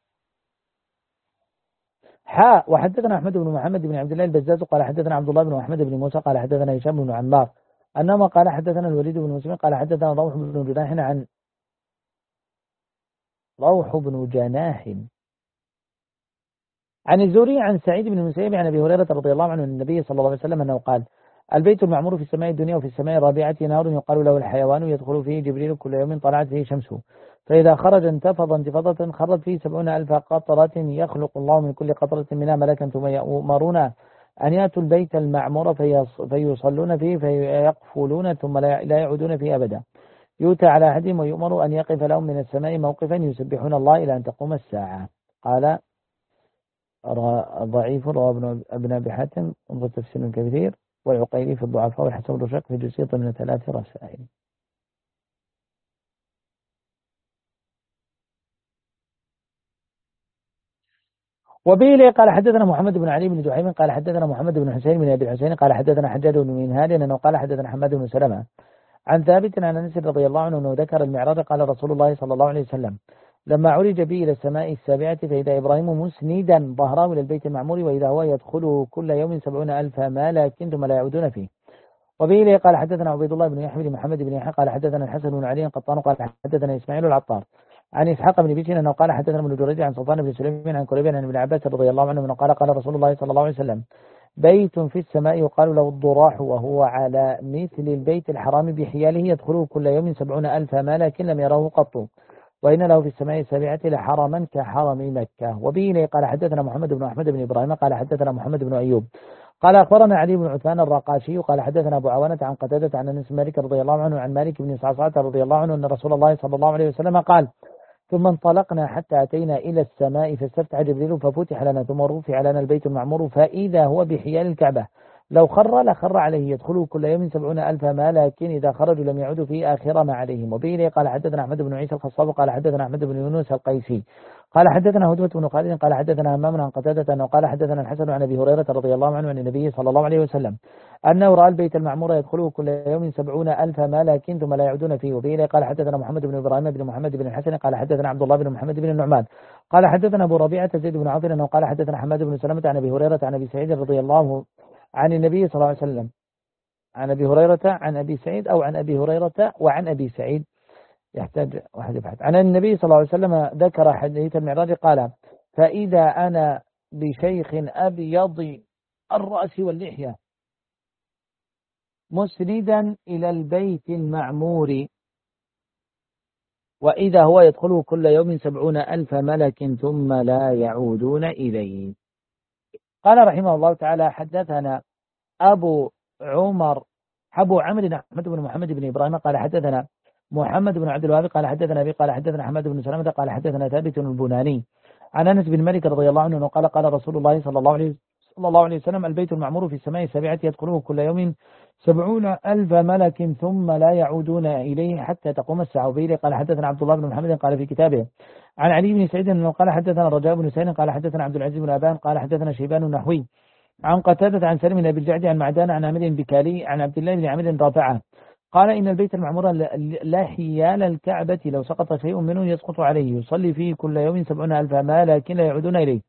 حاء وحدثنا أحمد بن محمد بن عبد الله البزاز قال حدثنا عبد الله بن محمد بن موسى قال حدثنا هشام بن عمار أنما قال حدثنا الوليد بن مسلم قال حدثنا روح بن جناح عن روح بن جناح عن الزهري عن سعيد بن المسيب عن أبي هريرة رضي الله عنه النبي صلى الله عليه وسلم أنه قال البيت المعمور في السماء الدنيا وفي السماء الرابعة نار يقال له الحيوان يدخل فيه جبريل كل يوم طلعت فيه شمسه فإذا خرج انتفض انتفاضة خرج فيه سبعون ألف قطرة يخلق الله من كل قطرة منها ملكا ثم يؤمرون أن يأتوا البيت المعمور فيصلون فيه فيقفلون ثم لا يعودون فيه أبدا يؤتى على أحدهم ويؤمر أن يقف لهم من السماء موقفا يسبحون الله إلى أن تقوم الساعة. قال ضعيف رواه ابن أبي حاتم انظر تفسير كثير والعقيلي في الضعفاء والحسن الرشاق في جزئية من ثلاث رسائل. وبه قال حدثنا محمد بن علي بن دحيم قال حدثنا محمد بن حسين بن أبي الحسين قال حدثنا حجاج بن منهال أنه قال حدثنا حماد بن سلمة عن ثابت عن أنس رضي الله عنه أنه ذكر المعراج قال رسول الله صلى الله عليه وسلم لما عرج به إلى السماء السابعة فإذا إبراهيم مسندا ظهره إلى البيت المعمور وإذا هو يدخله كل يوم سبعون ألف ملك ثم لا يعودون فيه. وبه قال حدثنا عبيد الله بن يحيى بن محمد بن يحيى قال حدثنا الحسن بن علي قطان قال حدثنا إسماعيل العطار عن إسحاق بن بشير أنه قال حدثنا ابن جريج عن سلطان بن سليمان عن كريب عن ابن عباس رضي الله عنه أنه قال قال رسول الله صلى الله عليه وسلم بيت في السماء يقال له الضراح وهو على مثل البيت الحرام بحياله يدخله كل يوم سبعون ألف ملك لم يروه قط وإن له في السماء السابعة لحرما كحرم مكة. وبه قال حدثنا محمد بن أحمد بن إبراهيم قال حدثنا محمد بن أيوب قال أخبرنا علي بن عثمان الرقاشي قال حدثنا أبو عوانة عن قتادة عن أنس مالك رضي الله عنه عن مالك بن صعصعة رضي الله عنه أن رسول الله صلى الله عليه وسلم قال ثم انطلقنا حتى أتينا إلى السماء فاستفتح جبريل ففتح لنا ثم رفع لنا البيت المعمور فإذا هو بحيال الكعبة لو خر لخر عليه يدخله كل يوم سبعون ألف ملك إذا خرجوا لم يعودوا فيه آخر ما عليهم. وبه قال حدثنا أحمد بن عيسى الخصاب قال حدثنا أحمد بن يونس القيسي قال حدثنا هدوة بن خالد قال حدثنا همام عن قتادة أنه قال حدثنا الحسن عن أبي هريرة رضي الله عنه عن النبي صلى الله عليه وسلم أنه رأى البيت المعمور يدخله كل يوم سبعون ألف ملك ثم لا يعودون فيه. وبه قال حدثنا محمد بن إبراهيم بن محمد بن الحسن قال حدثنا عبد الله بن محمد بن النعمان قال حدثنا أبو ربيعة زيد بن عاصم أنه قال حدثنا حماد بن سلمة عن أبي هريرة عن أبي سعيد رضي الله عن النبي صلى الله عليه وسلم عن أبي هريرة عن أبي سعيد أو عن أبي هريرة وعن أبي سعيد يحتاج واحد يبحث عن النبي صلى الله عليه وسلم ذكر حديث المعراج قال فإذا أنا بشيخ أبيض الرأس واللحية مسندا إلى البيت المعمور وإذا هو يدخله كل يوم سبعون ألف ملك ثم لا يعودون إليه. قال رحمه الله تعالى حدثنا أبو عمر أبو عمرو أحمد بن محمد بن إبراهيم قال حدثنا محمد بن عبد الوهاب قال حدثنا أبي قال حدثنا حماد بن سلمة قال حدثنا ثابت البناني عن أنس بن مالك رضي الله عنه قال قال رسول الله صلى الله عليه صلى الله عليه وسلم البيت المعمور في السماء السابعة يدخله كل يوم سبعون ألف ملك ثم لا يعودون إليه حتى تقوم الساعة. وبه قال حدثنا عبد الله بن محمد قال في كتابه عن علي بن سعيد أنه قال حدثنا رجاء بن سعيد قال حدثنا عبد العزيز بن أبان قال حدثنا شيبان النحوي عن قتادة عن سلم بن أبي الجعد عن معدان عن عامر بكالي عن عبد الله بن عامر رافعه قال إن البيت المعمور لا حيال الكعبة لو سقط شيء منه يسقط عليه يصلي فيه كل يوم سبعون ألف ملك لا يعودون إليه.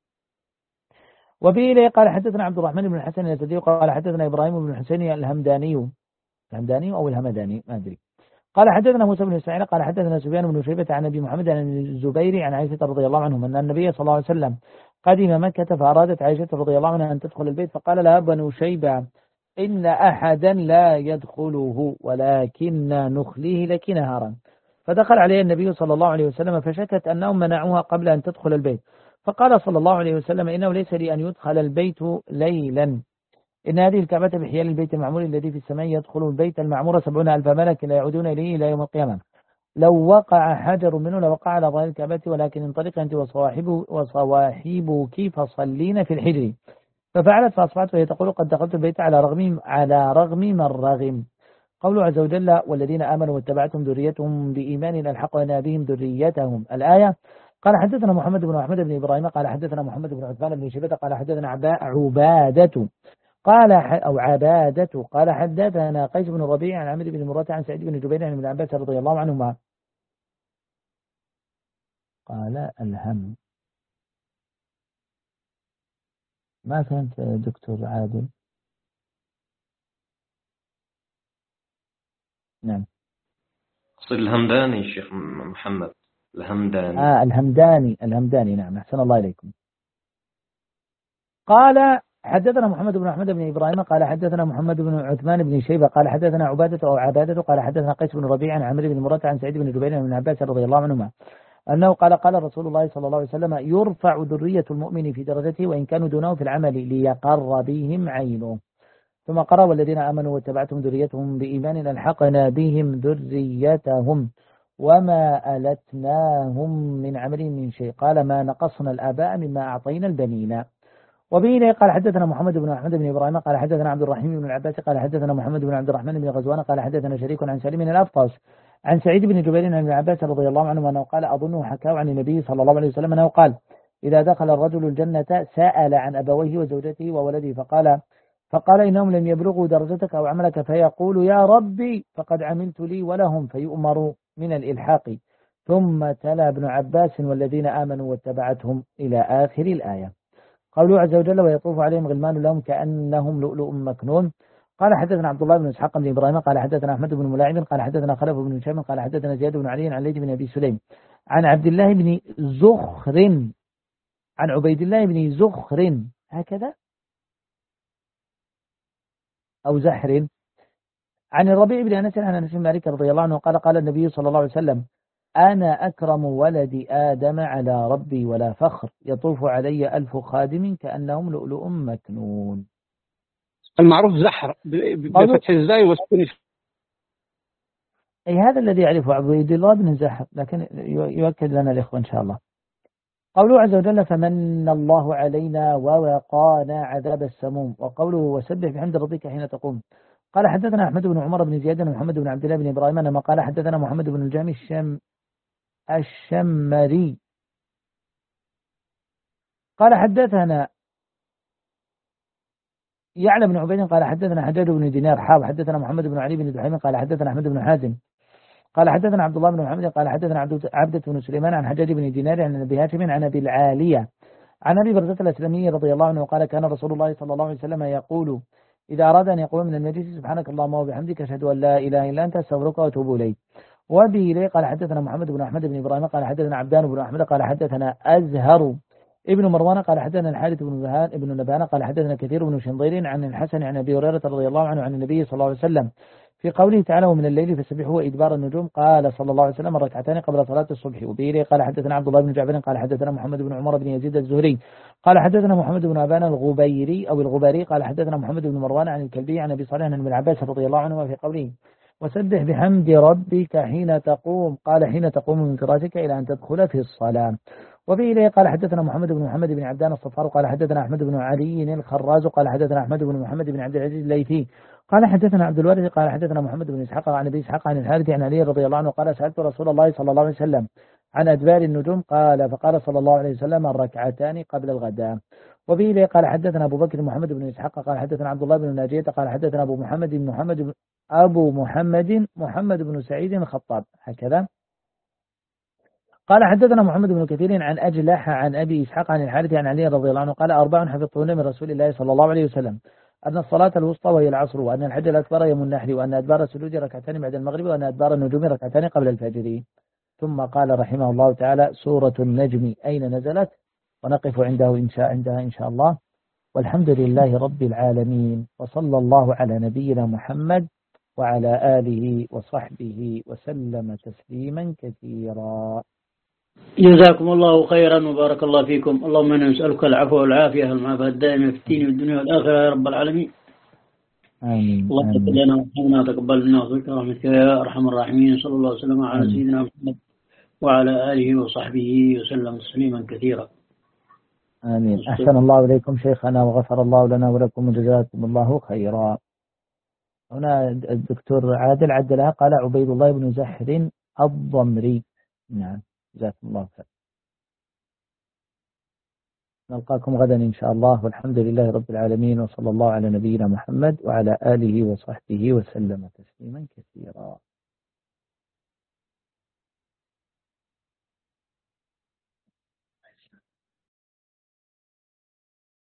وفيه إليه قال حدثنا عبد الرحمن بن الحسن الأسدي قال حدثنا إبراهيم بن الحسين الهمداني الهمداني أو الهمداني ما أدري قال حدثنا موسى بن إسماعيل قال حدثنا سفيان بن شيبة عن أبي محمد عن الزبير عن عائشة رضي الله عنهم أن النبي صلى الله عليه وسلم قدم مكة فأرادت عائشة رضي الله عنها أن تدخل البيت فقال لها بنو شيبة إن أحدا لا يدخله ولكن نخليه لك نهارا. فدخل عليه النبي صلى الله عليه وسلم فشكت أنهم منعوها قبل أن تدخل البيت فقال صلى الله عليه وسلم إنه ليس لي أن يدخل البيت ليلا إن هذه الكعبة بحيال البيت المعمور الذي في السماء يدخل البيت المعمور سبعون ألف ملك لا يعودون إليه إلى يوم القيامة لو وقع حجر منه لوقع على ظاهر الكعبة ولكن انطلق أنت وصواحبك فصلين في الحجر. ففعلت فأصبحت وهي تقول قد دخلت البيت على رغم على رغم من رغم. قوله عز وجل والذين آمنوا واتبعتهم ذريتهم بإيمان ألحقنا بهم ذريتهم الآية. قال حدثنا محمد بن أحمد بن إبراهيم قال حدثنا محمد بن عثمان بن شيبة قال حدثنا عبادة قال أو عبادة قال حدثنا قيس بن الربيع عن عمرو بن مرة عن سعيد بن جبير عن ابن عباس رضي الله عنهما قال الهم. ما فهمت دكتور عادل؟ نعم قصد الهمداني الشيخ محمد الهمداني آه الهمداني الهمداني نعم أحسن الله إليكم. قال حدثنا محمد بن أحمد بن إبراهيم قال حدثنا محمد بن عثمان بن شيبة قال حدثنا عبادة أو عبادة قال حدثنا قيس بن ربيع عن عمرو بن مرة عن سعيد بن جبير عن ابن عباس رضي الله عنهما أنه قال قال رسول الله صلى الله عليه وسلم يرفع ذرية المؤمن في درجته وإن كانوا دونه في العمل ليقر بهم عينه. ثم قرأ والذين آمنوا واتبعتهم ذريتهم بإيمان ألحقنا بهم ذريتهم وما ألتناهم من عملهم من شيء قال ما نقصنا الآباء مما أعطينا البنين. وبه قال حدثنا محمد بن أحمد بن إبراهيم قال حدثنا عبد الرحيم بن العباس قال حدثنا محمد بن عبد الرحمن بن غزوان قال حدثنا شريك عن سليم الأفقس عن سعيد بن جبير عن ابن عباس رضي الله عنه أنه قال أظنه حكاه عن النبي صلى الله عليه وسلم أنه قال إذا دخل الرجل الجنة سأل عن أبويه وزوجته وولده فقال فقال إنهم لم يبلغوا درجتك أو عملك فيقول يا ربي فقد عملت لي ولهم فيؤمر من الإلحاق. ثم تلا ابن عباس والذين آمنوا واتبعتهم إلى آخر الآية. قوله عز وجل ويطوف عليهم غلمان لهم كأنهم لؤلؤ مكنون. قال حدثنا عبد الله بن إسحاق بن إبراهيم قال حدثنا أحمد بن ملاعب قال حدثنا خلف بن هشام قال حدثنا زياد بن علي عن ليث بن أبي سليم عن عبد الله بن زخر عن عبيد الله بن زخر هكذا أو زحر عن الربيع بن أنس عن أنس بن مالك رضي الله عنه قال قال النبي صلى الله عليه وسلم أنا أكرم ولد آدم على ربي ولا فخر يطوف علي ألف خادم كأنهم لؤلؤ مكنون. المعروف زحر بفتح الزاي والسكون. أي هذا الذي يعرفه عبيد الله بن زحر لكن يؤكد لنا الإخوة إن شاء الله. قوله عز وجل فمن الله علينا ووقانا عذاب السموم. وقوله وسبح بحمد ربك حين تقوم. قال حدثنا أحمد بن عمر بن زياد ومحمد بن عبد الله بن إبراهيم أنما قال حدثنا محمد بن الجامي الشم الشمري قال حدثنا يعلى بن عبيد قال حدثنا حجاج بن دينار حاب حدثنا محمد بن علي بن دحيم قال حدثنا أحمد بن حازم قال حدثنا عبد الله بن محمد قال حدثنا عبدة بن سليمان عن حجاج بن دينار عن أبي هاشم عن أبي العالية عن أبي برزة الأسلمي رضي الله عنه قال كان رسول الله صلى الله عليه وسلم يقول إذا أراد أن يقوم من المجلس سبحانك اللهم وبحمدك أشهد أن لا إله إلا أنت أستغفرك وأتوب إليك. وبه إليه قال حدثنا محمد بن أحمد بن إبراهيم قال حدثنا عبدان بن أحمد قال حدثنا أزهر ابن مروان قال حدثنا الحارث بن نبهان ابن نبهان قال حدثنا كثير بن شنظير عن الحسن عن أبي هريرة رضي الله عنه عن النبي صلى الله عليه وسلم في قوله تعالى ومن الليل فسبحوا إدبار النجوم قال صلى الله عليه وسلم ركعتان قبل صلاة الصبح. وبه إليه قال حدثنا عبد الله بن جعفر قال حدثنا محمد بن عمر بن يزيد الزهري قال حدثنا محمد بن أبان الغبيري أو الغباري قال حدثنا محمد بن مروان عن الكلبي عن أبي صالح عن ابن عباس رضي الله عنه في قوله وسبح بحمد ربك حين تقوم، قال حين تقوم من فراشك إلى أن تدخل في الصلاة. وفي إليه قال حدثنا محمد بن محمد بن عبدان الصفار قال حدثنا أحمد بن علي الخراز قال حدثنا أحمد بن محمد بن عبد العزيز الليثي قال حدثنا عبد الوارث قال حدثنا محمد بن إسحاق عن أبي إسحاق عن الحارث عن علي رضي الله عنه قال سألت رسول الله صلى الله عليه وسلم عن أدبار النجوم قال فقال صلى الله عليه وسلم الركعتان قبل الغداء. وفي إليه قال حدثنا أبو بكر محمد بن إسحاق قال حدثنا عبد الله بن ناجية قال حدثنا أبو محمد بن محمد بن أبو محمد محمد بن سعيد الخطاب هكذا. قال حدثنا محمد بن كثير عن أجلح عن أبي إسحاق عن الحارث عن علي رضي الله عنه قال أربع حفظتهن من رسول الله صلى الله عليه وسلم أن الصلاة الوسطى وهي العصر وأن الحج الأكبر يوم النحر وأن أدبار السجود ركعتان بعد المغرب وأن أدبار النجوم ركعتان قبل الفجر. ثم قال رحمه الله تعالى سورة النجم أين نزلت؟ ونقف عنده إن شاء عندها إن شاء الله. والحمد لله رب العالمين وصلى الله على نبينا محمد وعلى آله وصحبه وسلم تسليما كثيرا. جزاكم الله خيرا وبارك الله فيكم. اللهم إنا نسألك العفو والعافية المعافاة الدائمة في الدين والدنيا والآخرة يا رب العالمين. آمين. اللهم اغفر لنا وارحمنا وتقبل منا وفيك رحمتك يا أرحم الراحمين. صلى الله وسلم على سيدنا محمد وعلى آله وصحبه وسلم تسليما كثيرا. آمين. أحسن الله إليكم شيخنا وغفر الله لنا ولكم وجزاكم الله خيرا. هنا الدكتور عادل عدلها قال عبيد الله بن زحر الضمري. نعم جزاكم الله خير. نلقاكم غدا إن شاء الله والحمد لله رب العالمين وصلى الله على نبينا محمد وعلى آله وصحبه وسلم تسليما كثيرا.